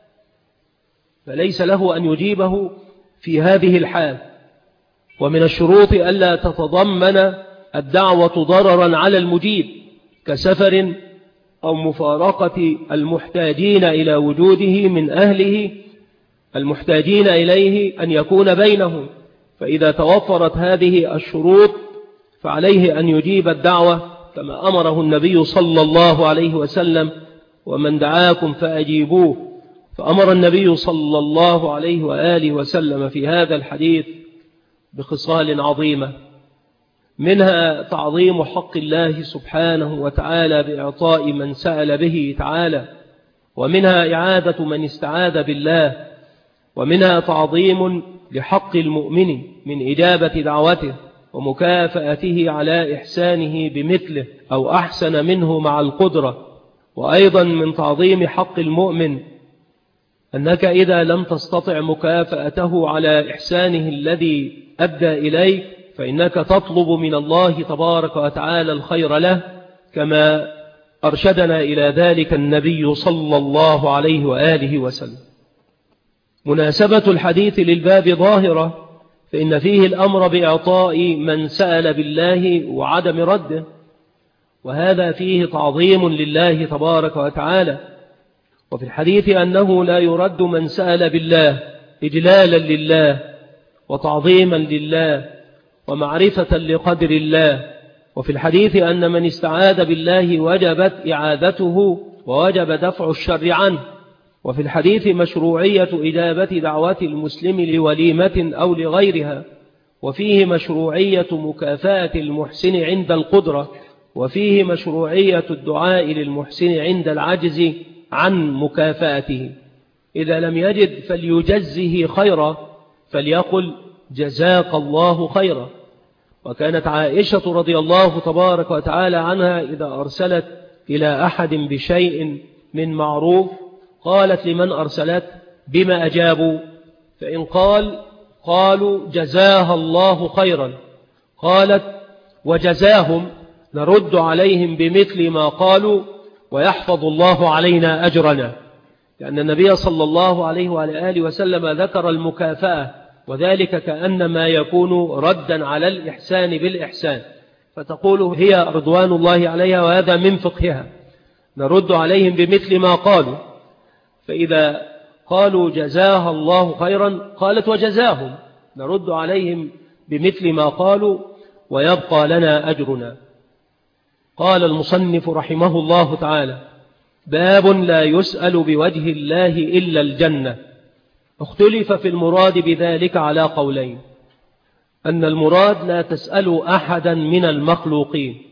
فليس له أن يجيبه في هذه الحال. ومن الشروط ألا تتضمن الدعوة ضررا على المجيب، كسفر أو مفارقة المحتاجين إلى وجوده من أهله المحتاجين إليه أن يكون بينهم، فإذا توفرت هذه الشروط فعليه أن يجيب الدعوة كما أمره النبي صلى الله عليه وسلم: ومن دعاكم فأجيبوه. فأمر النبي صلى الله عليه وآله وسلم في هذا الحديث بخصال عظيمة، منها تعظيم حق الله سبحانه وتعالى بإعطاء من سأل به تعالى، ومنها إعادة من استعاذ بالله، ومنها تعظيم لحق المؤمن من إجابة دعوته ومكافأته على إحسانه بمثله أو أحسن منه مع القدرة. وأيضا من تعظيم حق المؤمن أنك إذا لم تستطع مكافأته على إحسانه الذي أدى إليك فإنك تطلب من الله تبارك وتعالى الخير له، كما أرشدنا إلى ذلك النبي صلى الله عليه وآله وسلم. مناسبة الحديث للباب ظاهرة، فإن فيه الأمر بإعطاء من سأل بالله وعدم رده، وهذا فيه تعظيم لله تبارك وتعالى. وفي الحديث أنه لا يرد من سأل بالله إجلالا لله وتعظيما لله ومعرفة لقدر الله. وفي الحديث أن من استعاذ بالله وجبت إعادته ووجب دفع الشر عنه. وفي الحديث مشروعية إجابة دعوة المسلم لوليمة أو لغيرها، وفيه مشروعية مكافأة المحسن عند القدرة، وفيه مشروعية الدعاء للمحسن عند العجز عن مكافأته. إذا لم يجد فليجزه خيرا، فليقل جزاك الله خيرا. وكانت عائشة رضي الله تبارك وتعالى عنها إذا أرسلت إلى أحد بشيء من معروف قالت لمن أرسلت بما أجابوا، فإن قالوا جزاها الله خيرا، قالت وجزاهم نرد عليهم بمثل ما قالوا ويحفظ الله علينا أجرنا، لأن النبي صلى الله عليه وآله وسلم ذكر المكافأة، وذلك كأنما يكون ردا على الإحسان بالإحسان، فتقول هي رضوان الله عليها وهذا من فقهها، نرد عليهم بمثل ما قالوا، فإذا قالوا جزاها الله خيرا قالت وجزاهم نرد عليهم بمثل ما قالوا ويبقى لنا أجرنا. قال المصنف رحمه الله تعالى: باب لا يسأل بوجه الله إلا الجنة. اختلف في المراد بذلك على قولين: أن المراد لا تسأل أحدا من المخلوقين،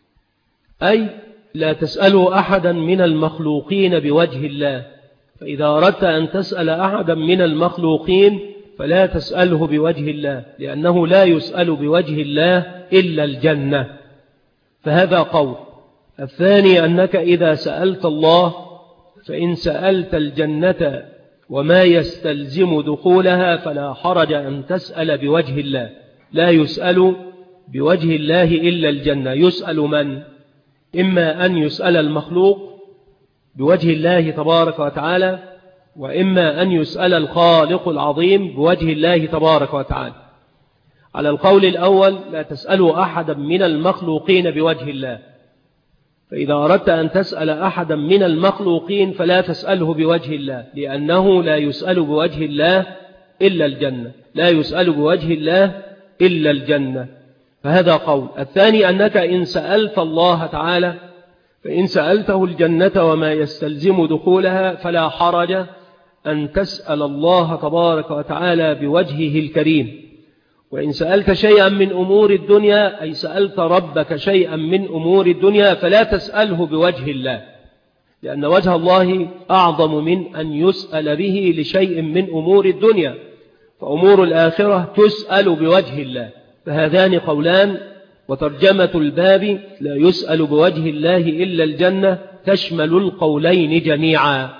أي لا تسأل أحدا من المخلوقين بوجه الله، فإذا أردت أن تسأل أحدا من المخلوقين فلا تسأله بوجه الله، لأنه لا يسأل بوجه الله إلا الجنة، فهذا قول. الثاني أنك إذا سألت الله فإن سألت الجنة وما يستلزم دخولها فلا حرج أن تسأل بوجه الله، لا يسأل بوجه الله إلا الجنة. يسأل من؟ إما أن يسأل المخلوق بوجه الله تبارك وتعالى، وإما أن يسأل الخالق العظيم بوجه الله تبارك وتعالى. على القول الأول لا تسألوا أحدا من المخلوقين بوجه الله، فإذا أردت أن تسأل أحدا من المخلوقين فلا تسأله بوجه الله، لأنه لا يسأل بوجه الله إلا الجنة، لا يسأل بوجه الله إلا الجنة، فهذا قول. الثاني أنك إن سألت الله تعالى فإن سألته الجنة وما يستلزم دخولها فلا حرج أن تسأل الله تبارك وتعالى بوجهه الكريم. وإن سألت شيئا من أمور الدنيا، أي سألت ربك شيئا من أمور الدنيا، فلا تسأله بوجه الله، لأن وجه الله أعظم من أن يسأل به لشيء من أمور الدنيا، فأمور الآخرة تسأل بوجه الله. فهذان قولان، وترجمة الباب لا يسأل بوجه الله إلا الجنة تشمل القولين جميعا.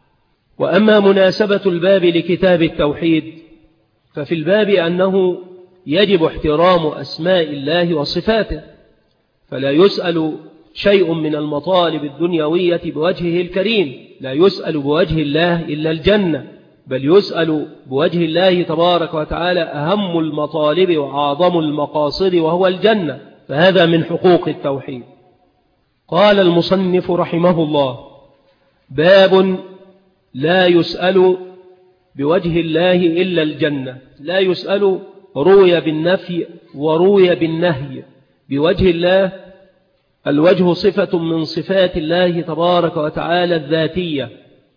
وأما مناسبة الباب لكتاب التوحيد ففي الباب أنه يجب احترام أسماء الله وصفاته، فلا يسأل شيء من المطالب الدنيوية بوجهه الكريم، لا يسأل بوجه الله إلا الجنة، بل يسأل بوجه الله تبارك وتعالى أهم المطالب وأعظم المقاصد وهو الجنة، فهذا من حقوق التوحيد. قال المصنف رحمه الله: باب لا يسأل بوجه الله إلا الجنة. لا يسأل روي بالنفي وروي بالنهي. بوجه الله الوجه صفة من صفات الله تبارك وتعالى الذاتية،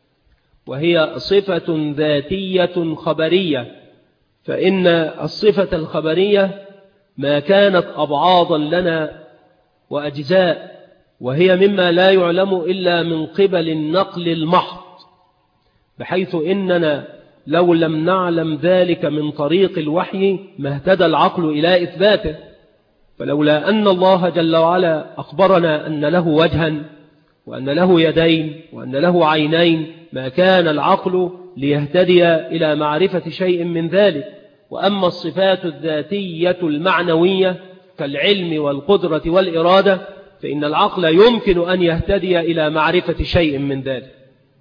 وهي صفة ذاتية خبرية، فإن الصفة الخبرية ما كانت أبعاضا لنا وأجزاء، وهي مما لا يعلم إلا من قبل النقل المحض، بحيث إننا لو لم نعلم ذلك من طريق الوحي ما اهتدى العقل إلى إثباته. فلولا أن الله جل وعلا أخبرنا أن له وجها وأن له يدين وأن له عينين ما كان العقل ليهتدي إلى معرفة شيء من ذلك. وأما الصفات الذاتية المعنوية كالعلم والقدرة والإرادة فإن العقل يمكن أن يهتدي إلى معرفة شيء من ذلك.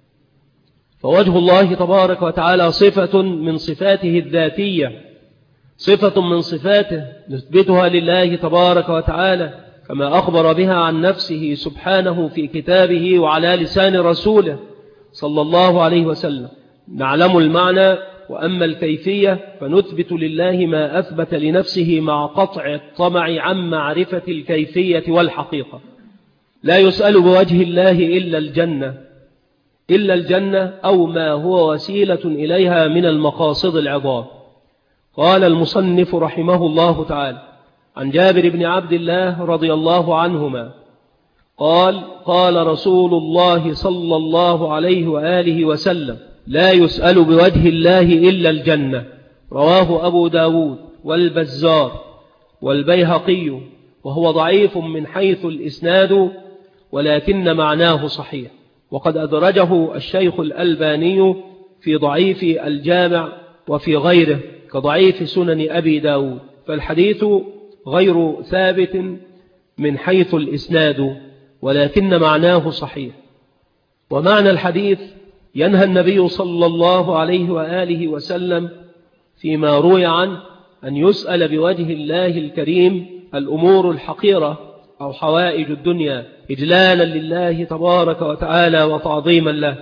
فوجه الله تبارك وتعالى صفة من صفاته الذاتية، صفة من صفاته نثبتها لله تبارك وتعالى كما أخبر بها عن نفسه سبحانه في كتابه وعلى لسان رسوله صلى الله عليه وسلم. نعلم المعنى، وأما الكيفية فنثبت لله ما أثبت لنفسه مع قطع الطمع عن معرفة الكيفية والحقيقة. لا يسأل بوجه الله إلا الجنة، إلا الجنة أو ما هو وسيلة إليها من المقاصد العظام. قال المصنف رحمه الله تعالى: عن جابر بن عبد الله رضي الله عنهما قال: قال رسول الله صلى الله عليه وآله وسلم: لا يسأل بوجه الله إلا الجنة. رواه أبو داود والبزار. والبيهقي، وهو ضعيف من حيث الإسناد ولكن معناه صحيح، وقد أدرجه الشيخ الألباني في ضعيف الجامع وفي غيره كضعيف سنن أبي داود، فالحديث غير ثابت من حيث الإسناد ولكن معناه صحيح. ومعنى الحديث: ينهى النبي صلى الله عليه وآله وسلم فيما روي عنه أن يسأل بوجه الله الكريم الأمور الحقيرة أو حوائج الدنيا إجلالا لله تبارك وتعالى وتعظيما له،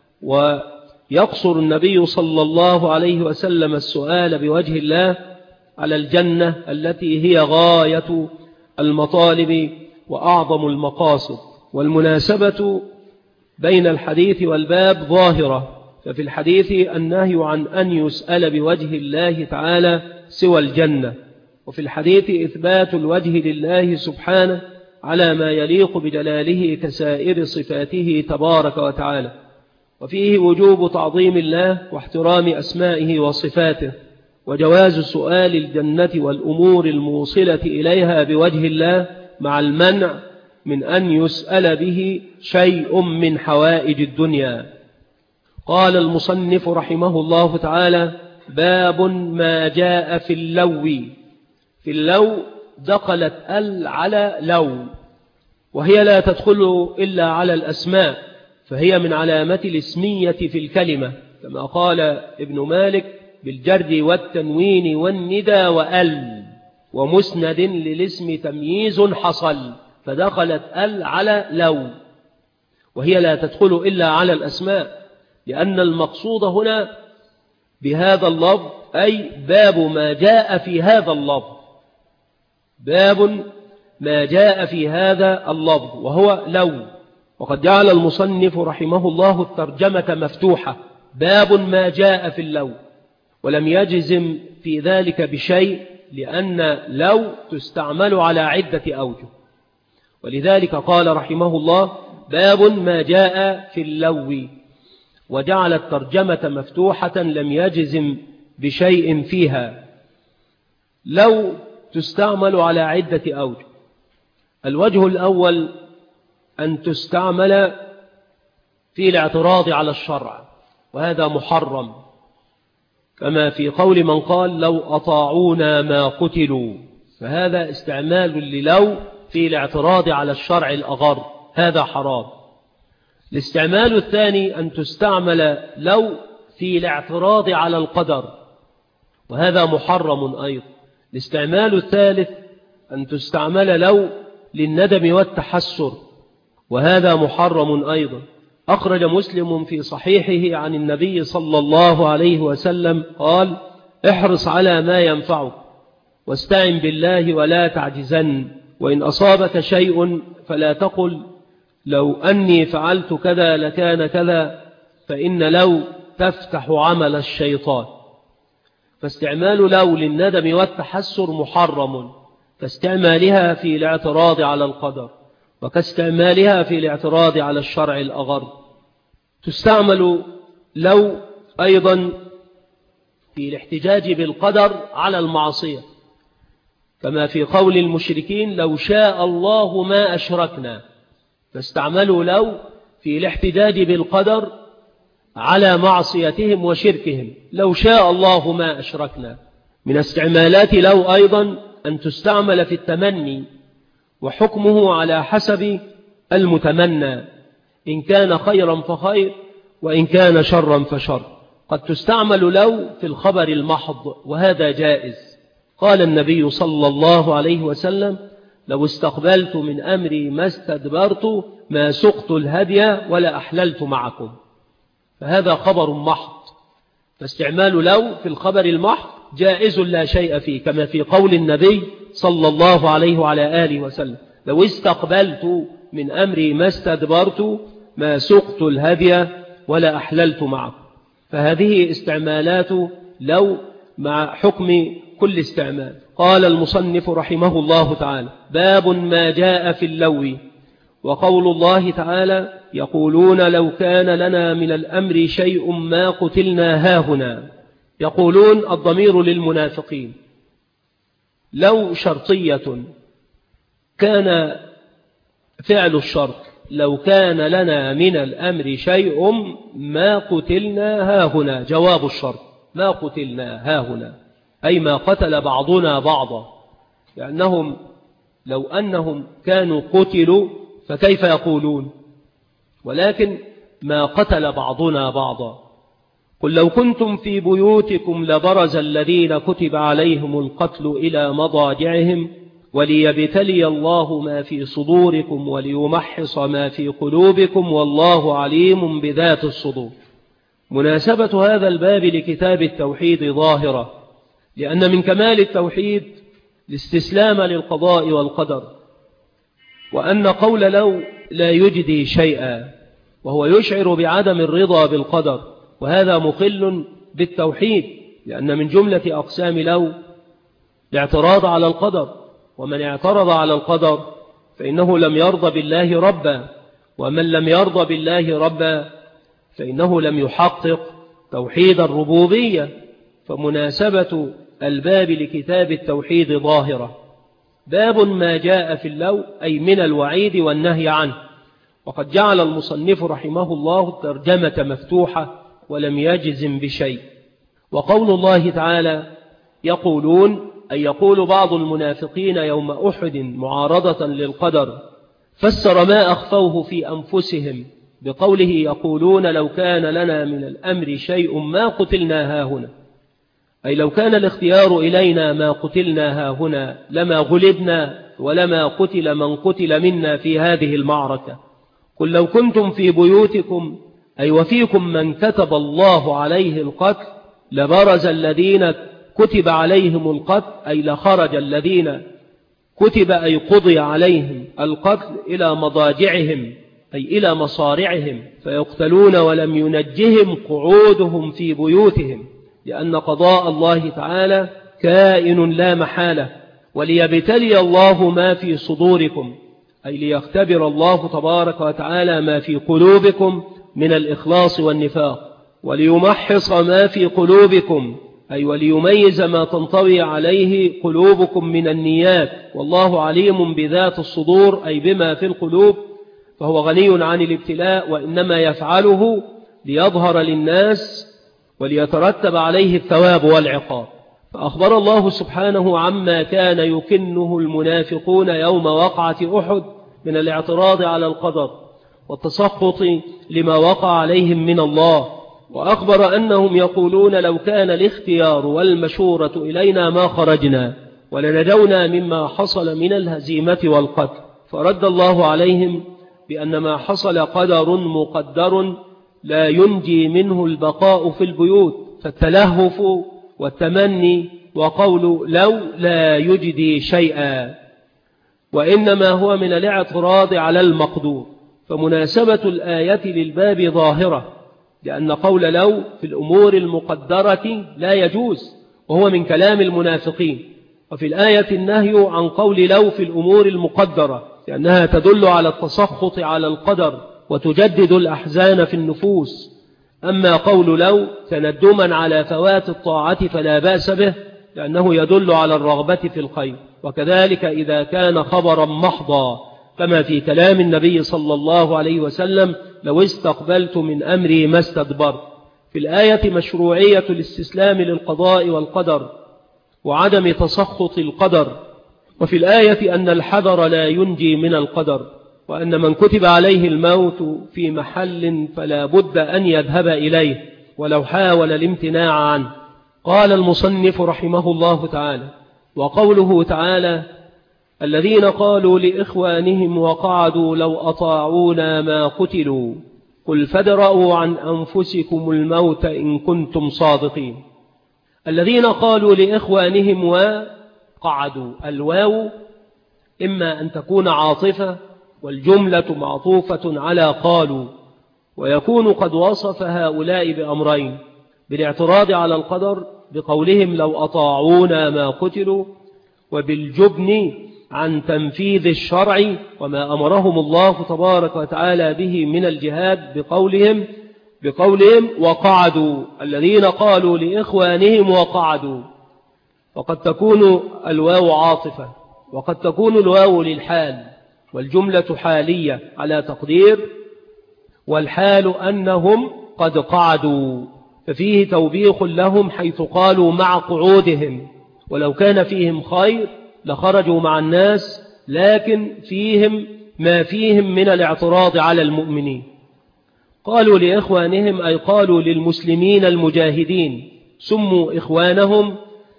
ويقصر النبي صلى الله عليه وسلم السؤال بوجه الله على الجنة التي هي غاية المطالب وأعظم المقاصد. والمناسبة بين الحديث والباب ظاهرة، ففي الحديث النهي عن أن يسأل بوجه الله تعالى سوى الجنة، وفي الحديث إثبات الوجه لله سبحانه على ما يليق بجلاله كسائر صفاته تبارك وتعالى، وفيه وجوب تعظيم الله واحترام أسمائه وصفاته، وجواز سؤال الجنة والأمور الموصلة إليها بوجه الله مع المنع من أن يسأل به شيء من حوائج الدنيا. قال المصنف رحمه الله تعالى: باب ما جاء في اللو. في اللو دخلت على لو، وهي لا تدخل إلا على الأسماء، فهي من علامة الاسمية في الكلمة، كما قال ابن مالك: بالجر والتنوين والندى وأل، ومسند للاسم تمييز حصل، فدخلت على لو، وهي لا تدخل إلا على الأسماء، لأن المقصود هنا بهذا اللفظ أي باب ما جاء في هذا اللفظ، باب ما جاء في هذا اللفظ وهو لو. وقد جعل المصنف رحمه الله الترجمة مفتوحة: باب ما جاء في اللو، ولم يجزم في ذلك بشيء، لأن لو تستعمل على عدة أوجه، ولذلك قال رحمه الله: باب ما جاء في اللو، وجعل الترجمة مفتوحة لم يجزم بشيء فيها. لو تستعمل على عدة أوجه. الوجه الأول أن تستعمل في الاعتراض على الشرع، وهذا محرم، كما في قول من قال: لو أطاعونا ما قتلوا، فهذا استعمال للو في الاعتراض على الشرع الأغر، هذا حرام. الاستعمال الثاني أن تستعمل لو في الاعتراض على القدر، وهذا محرم أيضا. الاستعمال الثالث أن تستعمل لو للندم والتحسر، وهذا محرم أيضا. أخرج مسلم في صحيحه عن النبي صلى الله عليه وسلم قال: احرص على ما ينفعك واستعن بالله ولا تعجزن، وإن أصابك شيء فلا تقل لو أني فعلت كذا لكان كذا، فإن لو تفتح عمل الشيطان. فاستعمال لو للندم والتحسر محرم، كاستعمالها في الاعتراض على القدر، وكاستعمالها في الاعتراض على الشرع الأغر. تستعمل لو أيضا في الاحتجاج بالقدر على المعصية، كما في قول المشركين: لو شاء الله ما أشركنا، فاستعملوا لو في الاحتجاج بالقدر على معصيتهم وشركهم، لو شاء الله ما أشركنا. من استعمالات لو أيضا أن تستعمل في التمني، وحكمه على حسب المتمنى، إن كان خيرا فخير وإن كان شرا فشر. قد تستعمل لو في الخبر المحض، وهذا جائز. قال النبي صلى الله عليه وسلم: لو استقبلت من أمري ما استدبرت ما سقت الهدي ولا أحللت معكم، فهذا خبر محض، فاستعمال لو في الخبر المحض جائز لا شيء فيه، كما في قول النبي صلى الله عليه وعلى آله وسلم: لو استقبلت من أمري ما استدبرت ما سقت الهدي ولا أحللت معكم. فهذه استعمالات لو مع حكم كل استعمال. قال المصنف رحمه الله تعالى: باب ما جاء في اللو. وقول الله تعالى: يقولون لو كان لنا من الأمر شيء ما قتلنا هاهنا. يقولون الضمير للمنافقين، لو شرطية كان فعل الشرط لو كان لنا من الأمر شيء ما قتلنا هاهنا. جواب الشرط ما قتلنا هاهنا أي ما قتل بعضنا بعضا، لأنهم لو أنهم كانوا قتلوا فكيف يقولون؟ ولكن ما قتل بعضنا بعضا. قل لو كنتم في بيوتكم لبرز الذين كتب عليهم القتل إلى مضاجعهم وليبتلي الله ما في صدوركم وليمحص ما في قلوبكم والله عليم بذات الصدور. مناسبة هذا الباب لكتاب التوحيد ظاهرة، لأن من كمال التوحيد الاستسلام للقضاء والقدر، وأن قول لو لا يجدي شيئا، وهو يشعر بعدم الرضا بالقدر، وهذا مخل بالتوحيد، لأن من جملة أقسام لو الاعتراض على القدر، ومن اعترض على القدر فإنه لم يرضى بالله ربا، ومن لم يرضى بالله ربا فإنه لم يحقق توحيد الربوبية. فمناسبة الباب لكتاب التوحيد ظاهرة. باب ما جاء في اللو أي من الوعيد والنهي عنه. وقد جعل المصنف رحمه الله الترجمة مفتوحة ولم يجزم بشيء. وقول الله تعالى يقولون أي يقول بعض المنافقين يوم أحد معارضة للقدر، فسر ما أخفوه في أنفسهم بقوله يقولون لو كان لنا من الأمر شيء ما قتلنا هاهنا، أي لو كان الاختيار إلينا ما قتلنا هاهنا لما غلبنا ولما قتل من قتل منا في هذه المعركة. قل لو كنتم في بيوتكم أي وفيكم من كتب الله عليه القتل لبرز الذين كتب عليهم القتل أي لخرج الذين كتب أي قضي عليهم القتل إلى مضاجعهم أي إلى مصارعهم فيقتلون ولم ينجهم قعودهم في بيوتهم، لأن قضاء الله تعالى كائن لا محالة. وليبتلي الله ما في صدوركم أي ليختبر الله تبارك وتعالى ما في قلوبكم من الإخلاص والنفاق، وليمحص ما في قلوبكم أي وليميز ما تنطوي عليه قلوبكم من النيات، والله عليم بذات الصدور أي بما في القلوب، فهو غني عن الابتلاء وإنما يفعله ليظهر للناس وليترتب عليه الثواب والعقاب. فأخبر الله سبحانه عما كان يكنه المنافقون يوم وقعة أحد من الاعتراض على القدر والتسخط لما وقع عليهم من الله، وأخبر أنهم يقولون لو كان الاختيار والمشورة إلينا ما خرجنا ولنجونا مما حصل من الهزيمة والقتل. فرد الله عليهم بأن ما حصل قدر مقدر لا ينجي منه البقاء في البيوت، فالتلهف والتمني وقول لو لا يجدي شيئا، وإنما هو من الاعتراض على المقدور. فمناسبة الآية للباب ظاهرة، لأن قول لو في الأمور المقدرة لا يجوز، وهو من كلام المنافقين. وفي الآية النهي عن قول لو في الأمور المقدرة، لأنها تدل على التسخط على القدر وتجدد الأحزان في النفوس. أما قول لو تندما على فوات الطاعة فلا بأس به، لأنه يدل على الرغبة في الخير. وكذلك إذا كان خبرا محضا، كما في كلام النبي صلى الله عليه وسلم لو استقبلت من أمري ما استدبرت. في الآية مشروعية الاستسلام للقضاء والقدر وعدم تسخط القدر، وفي الآية أن الحذر لا ينجي من القدر، وأن من كتب عليه الموت في محل فلا بد أن يذهب إليه ولو حاول الامتناع عنه. قال المصنف رحمه الله تعالى: وقوله تعالى: الذين قالوا لإخوانهم وقعدوا لو أطاعونا ما قتلوا قل فادرءوا عن أنفسكم الموت إن كنتم صادقين. الذين قالوا لإخوانهم وقعدوا، الواو إما أن تكون عاطفة والجملة معطوفة على قالوا، ويكون قد وصف هؤلاء بأمرين: بالاعتراض على القدر بقولهم لو أطاعونا ما قتلوا، وبالجبن عن تنفيذ الشرع وما أمرهم الله تبارك وتعالى به من الجهاد بقولهم وقعدوا. الذين قالوا لإخوانهم وقعدوا، وقد تكون الواو عاطفة، وقد تكون الواو للحال، والجملة حالية على تقدير والحال أنهم قد قعدوا، ففيه توبيخ لهم حيث قالوا مع قعودهم، ولو كان فيهم خير لخرجوا مع الناس، لكن فيهم ما فيهم من الاعتراض على المؤمنين. قالوا لإخوانهم أي قالوا للمسلمين المجاهدين، سموا إخوانهم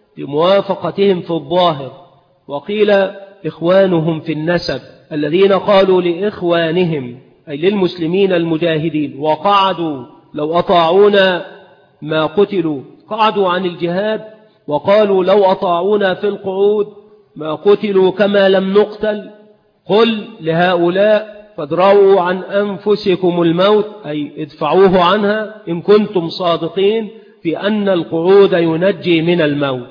لموافقتهم في الظاهر، وقيل إخوانهم في النسب، الذين قالوا لإخوانهم أي للمسلمين المجاهدين وقعدوا لو أطاعونا ما قتلوا، قعدوا عن الجهاد وقالوا لو أطاعونا في القعود ما قتلوا كما لم نقتل. قل لهؤلاء فادرؤوا عن أنفسكم الموت، أي ادفعوه عنها إن كنتم صادقين في أن القعود ينجي من الموت.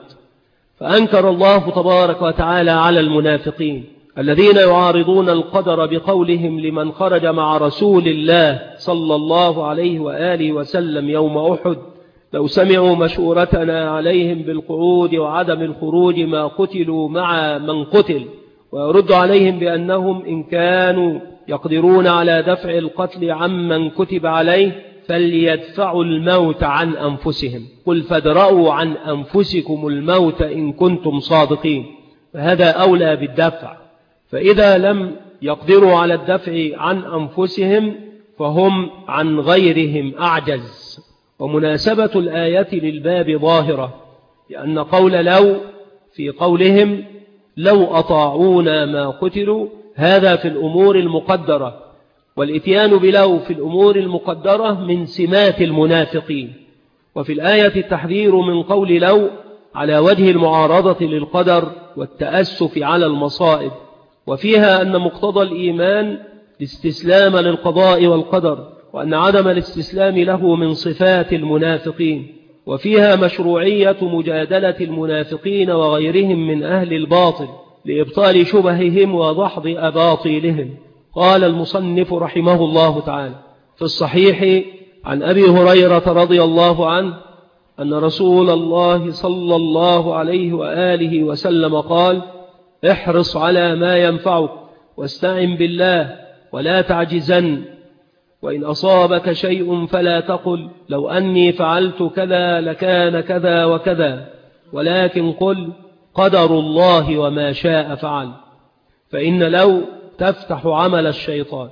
فأنكر الله تبارك وتعالى على المنافقين الذين يعارضون القدر بقولهم لمن خرج مع رسول الله صلى الله عليه وآله وسلم يوم أحد لو سمعوا مشورتنا عليهم بالقعود وعدم الخروج ما قتلوا مع من قتل، ويرد عليهم بأنهم إن كانوا يقدرون على دفع القتل عمن كتب عليه فليدفعوا الموت عن أنفسهم، قل فادرؤوا عن أنفسكم الموت إن كنتم صادقين. فهذا أولى بالدفع، فإذا لم يقدروا على الدفع عن أنفسهم فهم عن غيرهم أعجز. ومناسبة الآية للباب ظاهرة، لأن قول لو في قولهم لو أطاعونا ما قتلوا هذا في الأمور المقدرة، والإتيان بلو في الأمور المقدرة من سمات المنافقين. وفي الآية التحذير من قول لو على وجه المعارضة للقدر والتأسف على المصائب، وفيها أن مقتضى الإيمان الاستسلام للقضاء والقدر، وأن عدم الاستسلام له من صفات المنافقين، وفيها مشروعية مجادلة المنافقين وغيرهم من أهل الباطل لإبطال شبههم وضحض أباطيلهم. قال المصنف رحمه الله تعالى في الصحيح عن أبي هريرة رضي الله عنه أن رسول الله صلى الله عليه وآله وسلم قال: احرص على ما ينفعك واستعن بالله ولا تعجزن، وإن أصابك شيء فلا تقل لو أني فعلت كذا لكان كذا وكذا، ولكن قل قدر الله وما شاء فعل، فإن لو تفتح عمل الشيطان.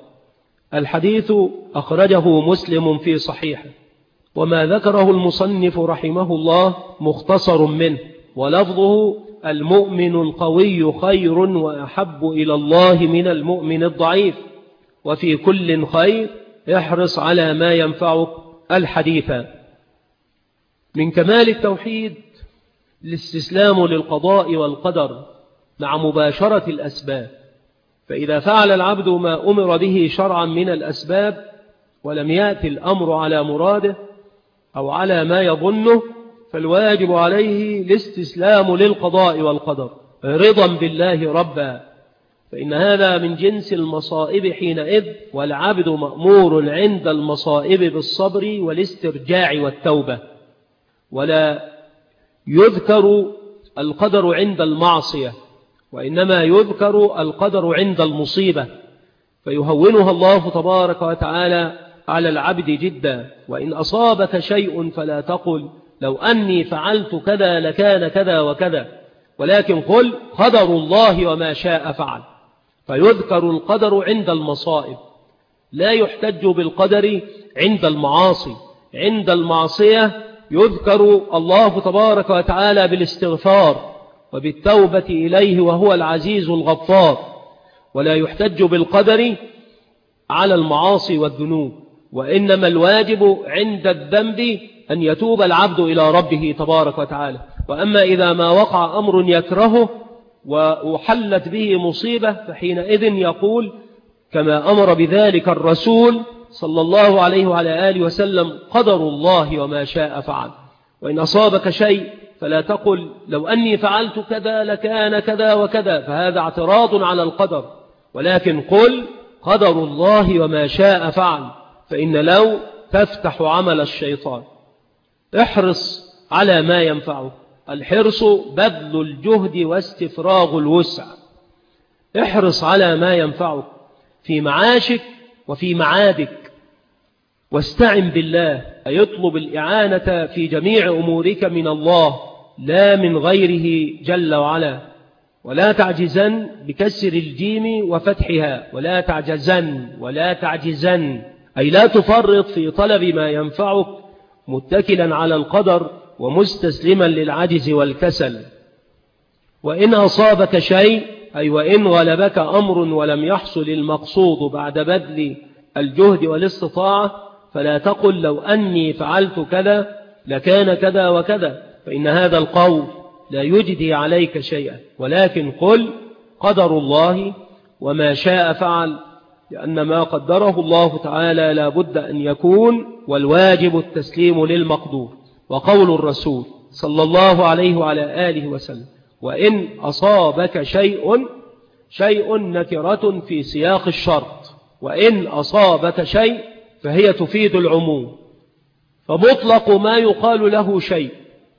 الحديث أخرجه مسلم في صحيحه، وما ذكره المصنف رحمه الله مختصر منه، ولفظه المؤمن القوي خير وأحب إلى الله من المؤمن الضعيف، وفي كل خير احرص على ما ينفعك الحديث. من كمال التوحيد الاستسلام للقضاء والقدر مع مباشرة الأسباب، فإذا فعل العبد ما أمر به شرعا من الأسباب ولم يأتي الأمر على مراده أو على ما يظنه فالواجب عليه الاستسلام للقضاء والقدر رضا بالله ربا، فإن هذا من جنس المصائب حينئذ، والعبد مأمور عند المصائب بالصبر والاسترجاع والتوبة. ولا يذكر القدر عند المعصية، وإنما يذكر القدر عند المصيبة، فيهونها الله تبارك وتعالى على العبد جدا. وإن أصابك شيء فلا تقل لو أني فعلت كذا لكان كذا وكذا، ولكن قل قدر الله وما شاء فعل. فيذكر القدر عند المصائب، لا يحتج بالقدر عند المعاصي. عند المعصية يذكر الله تبارك وتعالى بالاستغفار وبالتوبة إليه وهو العزيز الغفار، ولا يحتج بالقدر على المعاصي والذنوب. وإنما الواجب عند الذنب أن يتوب العبد إلى ربه تبارك وتعالى. وأما إذا ما وقع أمر يكرهه وحلت به مصيبة فحينئذ يقول كما أمر بذلك الرسول صلى الله عليه وعلى آله وسلم: قدر الله وما شاء فعل. وإن أصابك شيء فلا تقل لو أني فعلت كذا لكان كذا وكذا، فهذا اعتراض على القدر، ولكن قل قدر الله وما شاء فعل، فإن لو تفتح عمل الشيطان. احرص على ما ينفعك، الحرص بذل الجهد واستفراغ الوسع. احرص على ما ينفعك في معاشك وفي معادك، واستعن بالله، يطلب الإعانة في جميع أمورك من الله لا من غيره جل وعلا. ولا تعجزن بكسر الجيم وفتحها، ولا تعجزن أي لا تفرط في طلب ما ينفعك، متكلا على القدر ومستسلما للعجز والكسل. وإن أصابك شيء أي وإن غلبك أمر ولم يحصل المقصود بعد بذل الجهد والاستطاعة، فلا تقل لو أني فعلت كذا لكان كذا وكذا، فإن هذا القول لا يجدي عليك شيئا، ولكن قل قدر الله وما شاء فعل، لأن ما قدره الله تعالى لا بد أن يكون، والواجب التسليم للمقدور. وقول الرسول صلى الله عليه وعلى آله وسلم: وإن أصابك شيء نكرة في سياق الشرط، وإن أصابك شيء فهي تفيد العموم، فمطلق ما يقال له شيء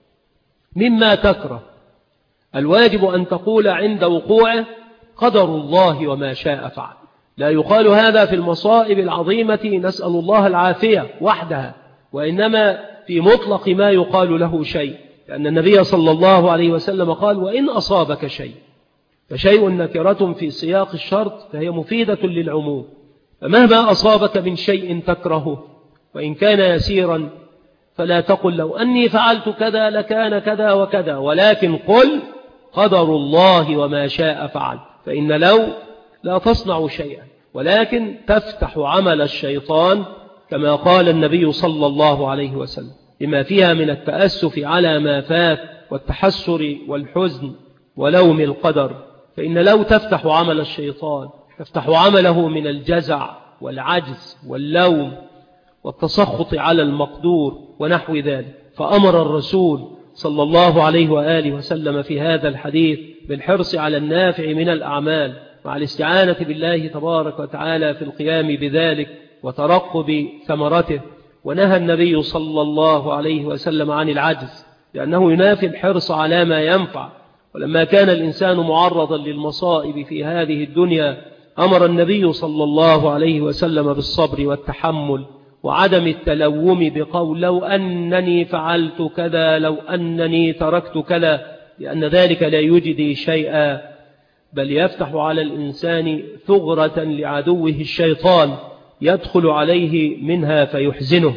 مما تكره الواجب أن تقول عند وقوعه قدر الله وما شاء فعل. لا يقال هذا في المصائب العظيمة نسأل الله العافية وحدها، وإنما في مطلق ما يقال له شيء، لأن النبي صلى الله عليه وسلم قال: وإن أصابك شيء، فشيء نكرة في سياق الشرط فهي مفيدة للعموم. فمهما أصابك من شيء تكرهه وإن كان يسيرا فلا تقل لو أني فعلت كذا لكان كذا وكذا، ولكن قل قدر الله وما شاء فعل، فإن لو لا تصنع شيئا ولكن تفتح عمل الشيطان، كما قال النبي صلى الله عليه وسلم، لما فيها من التأسف على ما فات والتحسر والحزن ولوم القدر. فإن لو تفتح عمل الشيطان، تفتح عمله من الجزع والعجز واللوم والتسخط على المقدور ونحو ذلك. فأمر الرسول صلى الله عليه وآله وسلم في هذا الحديث بالحرص على النافع من الأعمال مع الاستعانة بالله تبارك وتعالى في القيام بذلك وترقب ثمرته. ونهى النبي صلى الله عليه وسلم عن العجز، لأنه ينافي الحرص على ما ينفع. ولما كان الإنسان معرضا للمصائب في هذه الدنيا، أمر النبي صلى الله عليه وسلم بالصبر والتحمل وعدم التلوم بقول لو أنني فعلت كذا، لو أنني تركت كذا، لأن ذلك لا يجدي شيئا، بل يفتح على الإنسان ثغرة لعدوه الشيطان يدخل عليه منها فيحزنه،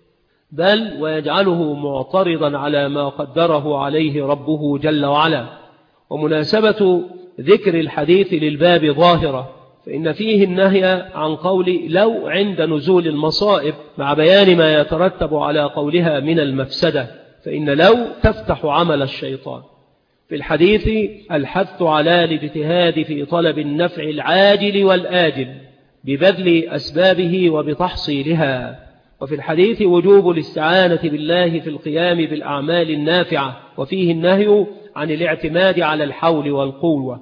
بل ويجعله معترضا على ما قدره عليه ربه جل وعلا. ومناسبة ذكر الحديث للباب ظاهرة، فإن فيه النهي عن قول لو عند نزول المصائب، مع بيان ما يترتب على قولها من المفسدة، فإن لو تفتح عمل الشيطان. في الحديث الحث على الاجتهاد في طلب النفع العاجل والآجل ببذل أسبابه وبتحصيلها. وفي الحديث وجوب الاستعانة بالله في القيام بالأعمال النافعة، وفيه النهي عن الاعتماد على الحول والقوة،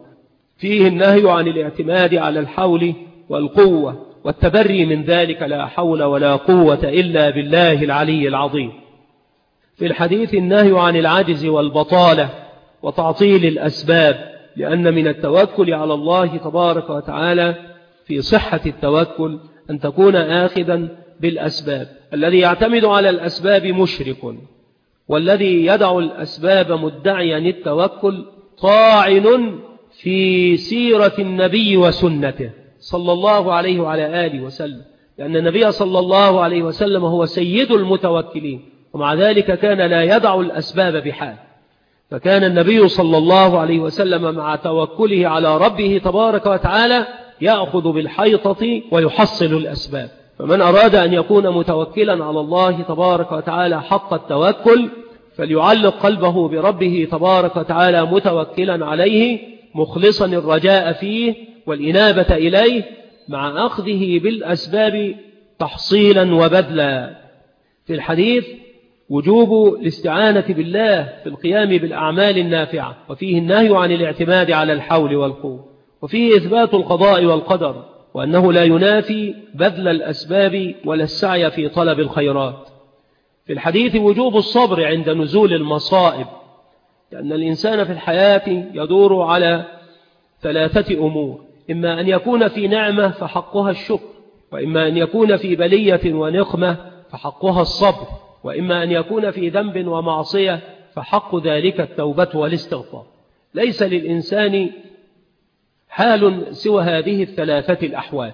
والتبري من ذلك، لا حول ولا قوة إلا بالله العلي العظيم. في الحديث النهي عن العجز والبطالة وتعطيل الأسباب، لأن من التوكل على الله تبارك وتعالى في صحة التوكل أن تكون آخذا بالأسباب. الذي يعتمد على الأسباب مشرك، والذي يدع الأسباب مدعيا التوكل طاعن في سيرة النبي وسنته صلى الله عليه وعلى آله وسلم، لأن النبي صلى الله عليه وسلم هو سيد المتوكلين، ومع ذلك كان لا يدع الأسباب بحال. فكان النبي صلى الله عليه وسلم مع توكله على ربه تبارك وتعالى يأخذ بالحيطة ويحصل الأسباب. فمن أراد أن يكون متوكلا على الله تبارك وتعالى حق التوكل، فليعلق قلبه بربه تبارك وتعالى متوكلا عليه، مخلصا الرجاء فيه والإنابة إليه، مع أخذه بالأسباب تحصيلا وبذلا. في الحديث وجوب الاستعانة بالله في القيام بالأعمال النافعة، وفيه النهي عن الاعتماد على الحول والقوة، وفيه إثبات القضاء والقدر، وأنه لا ينافي بذل الأسباب ولا السعي في طلب الخيرات. في الحديث وجوب الصبر عند نزول المصائب، لأن الإنسان في الحياة يدور على 3 أمور: إما أن يكون في نعمة فحقها الشكر، وإما أن يكون في بلية ونقمة فحقها الصبر، وإما أن يكون في ذنب ومعصية فحق ذلك التوبة والاستغفار. ليس للإنسان حال سوى هذه 3 الأحوال،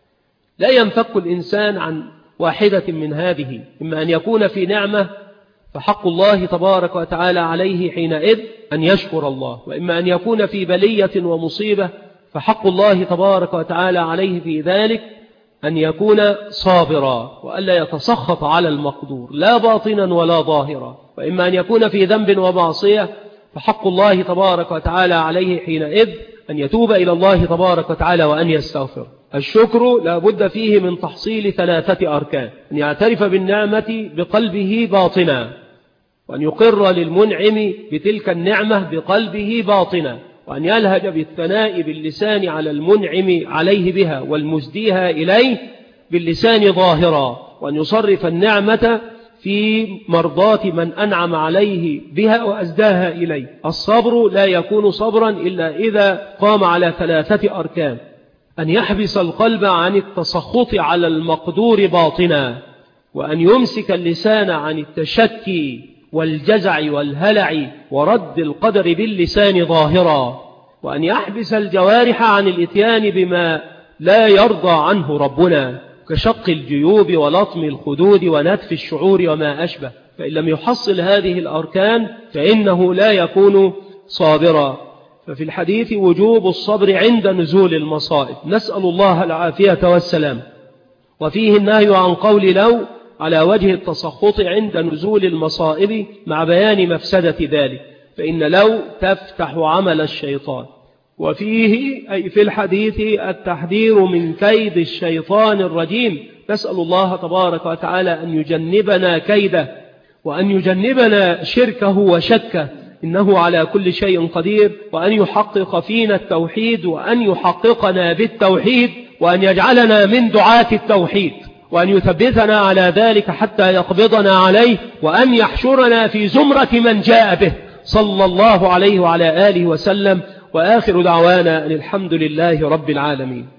لا ينفك الإنسان عن واحدة من هذه: إما أن يكون في نعمة فحق الله تبارك وتعالى عليه حينئذ أن يشكر الله، وإما أن يكون في بلية ومصيبة فحق الله تبارك وتعالى عليه في ذلك أن يكون صابرا وألا يتسخط على المقدور لا باطنا ولا ظاهرا، وإما أن يكون في ذنب ومعصية فحق الله تبارك وتعالى عليه حينئذ أن يتوب إلى الله تبارك وتعالى وأن يستغفر. الشكر لا بد فيه من تحصيل 3 أركان: أن يعترف بالنعمة بقلبه باطنا، وأن يقر للمنعم بتلك النعمة بقلبه باطنا، وأن يلهج بالثناء باللسان على المنعم عليه بها والمسديها إليه باللسان ظاهرا، وأن يصرف النعمة في مرضاة من أنعم عليه بها وأزداها إليه. الصبر لا يكون صبرا إلا إذا قام على 3 أركان: أن يحبس القلب عن التسخط على المقدور باطنا، وأن يمسك اللسان عن التشكي والجزع والهلع ورد القدر باللسان ظاهرا، وأن يحبس الجوارح عن الإتيان بما لا يرضى عنه ربنا كشق الجيوب ولطم الخدود ونتف الشعور وما أشبه. فإن لم يحصل هذه الأركان فإنه لا يكون صابرا. ففي الحديث وجوب الصبر عند نزول المصائب، نسأل الله العافية والسلام. وفيه النهي عن قول لو على وجه التسخط عند نزول المصائب مع بيان مفسدة ذلك، فإن لو تفتح عمل الشيطان. وفيه أي في الحديث التحذير من كيد الشيطان الرجيم، نسأل الله تبارك وتعالى أن يجنبنا كيده وأن يجنبنا شركه وشكه، إنه على كل شيء قدير، وأن يحقق فينا التوحيد وأن يحققنا بالتوحيد، وأن يجعلنا من دعاة التوحيد، وأن يثبتنا على ذلك حتى يقبضنا عليه، وأن يحشرنا في زمرة من جاء به صلى الله عليه وعلى آله وسلم. وآخر دعوانا أن الحمد لله رب العالمين.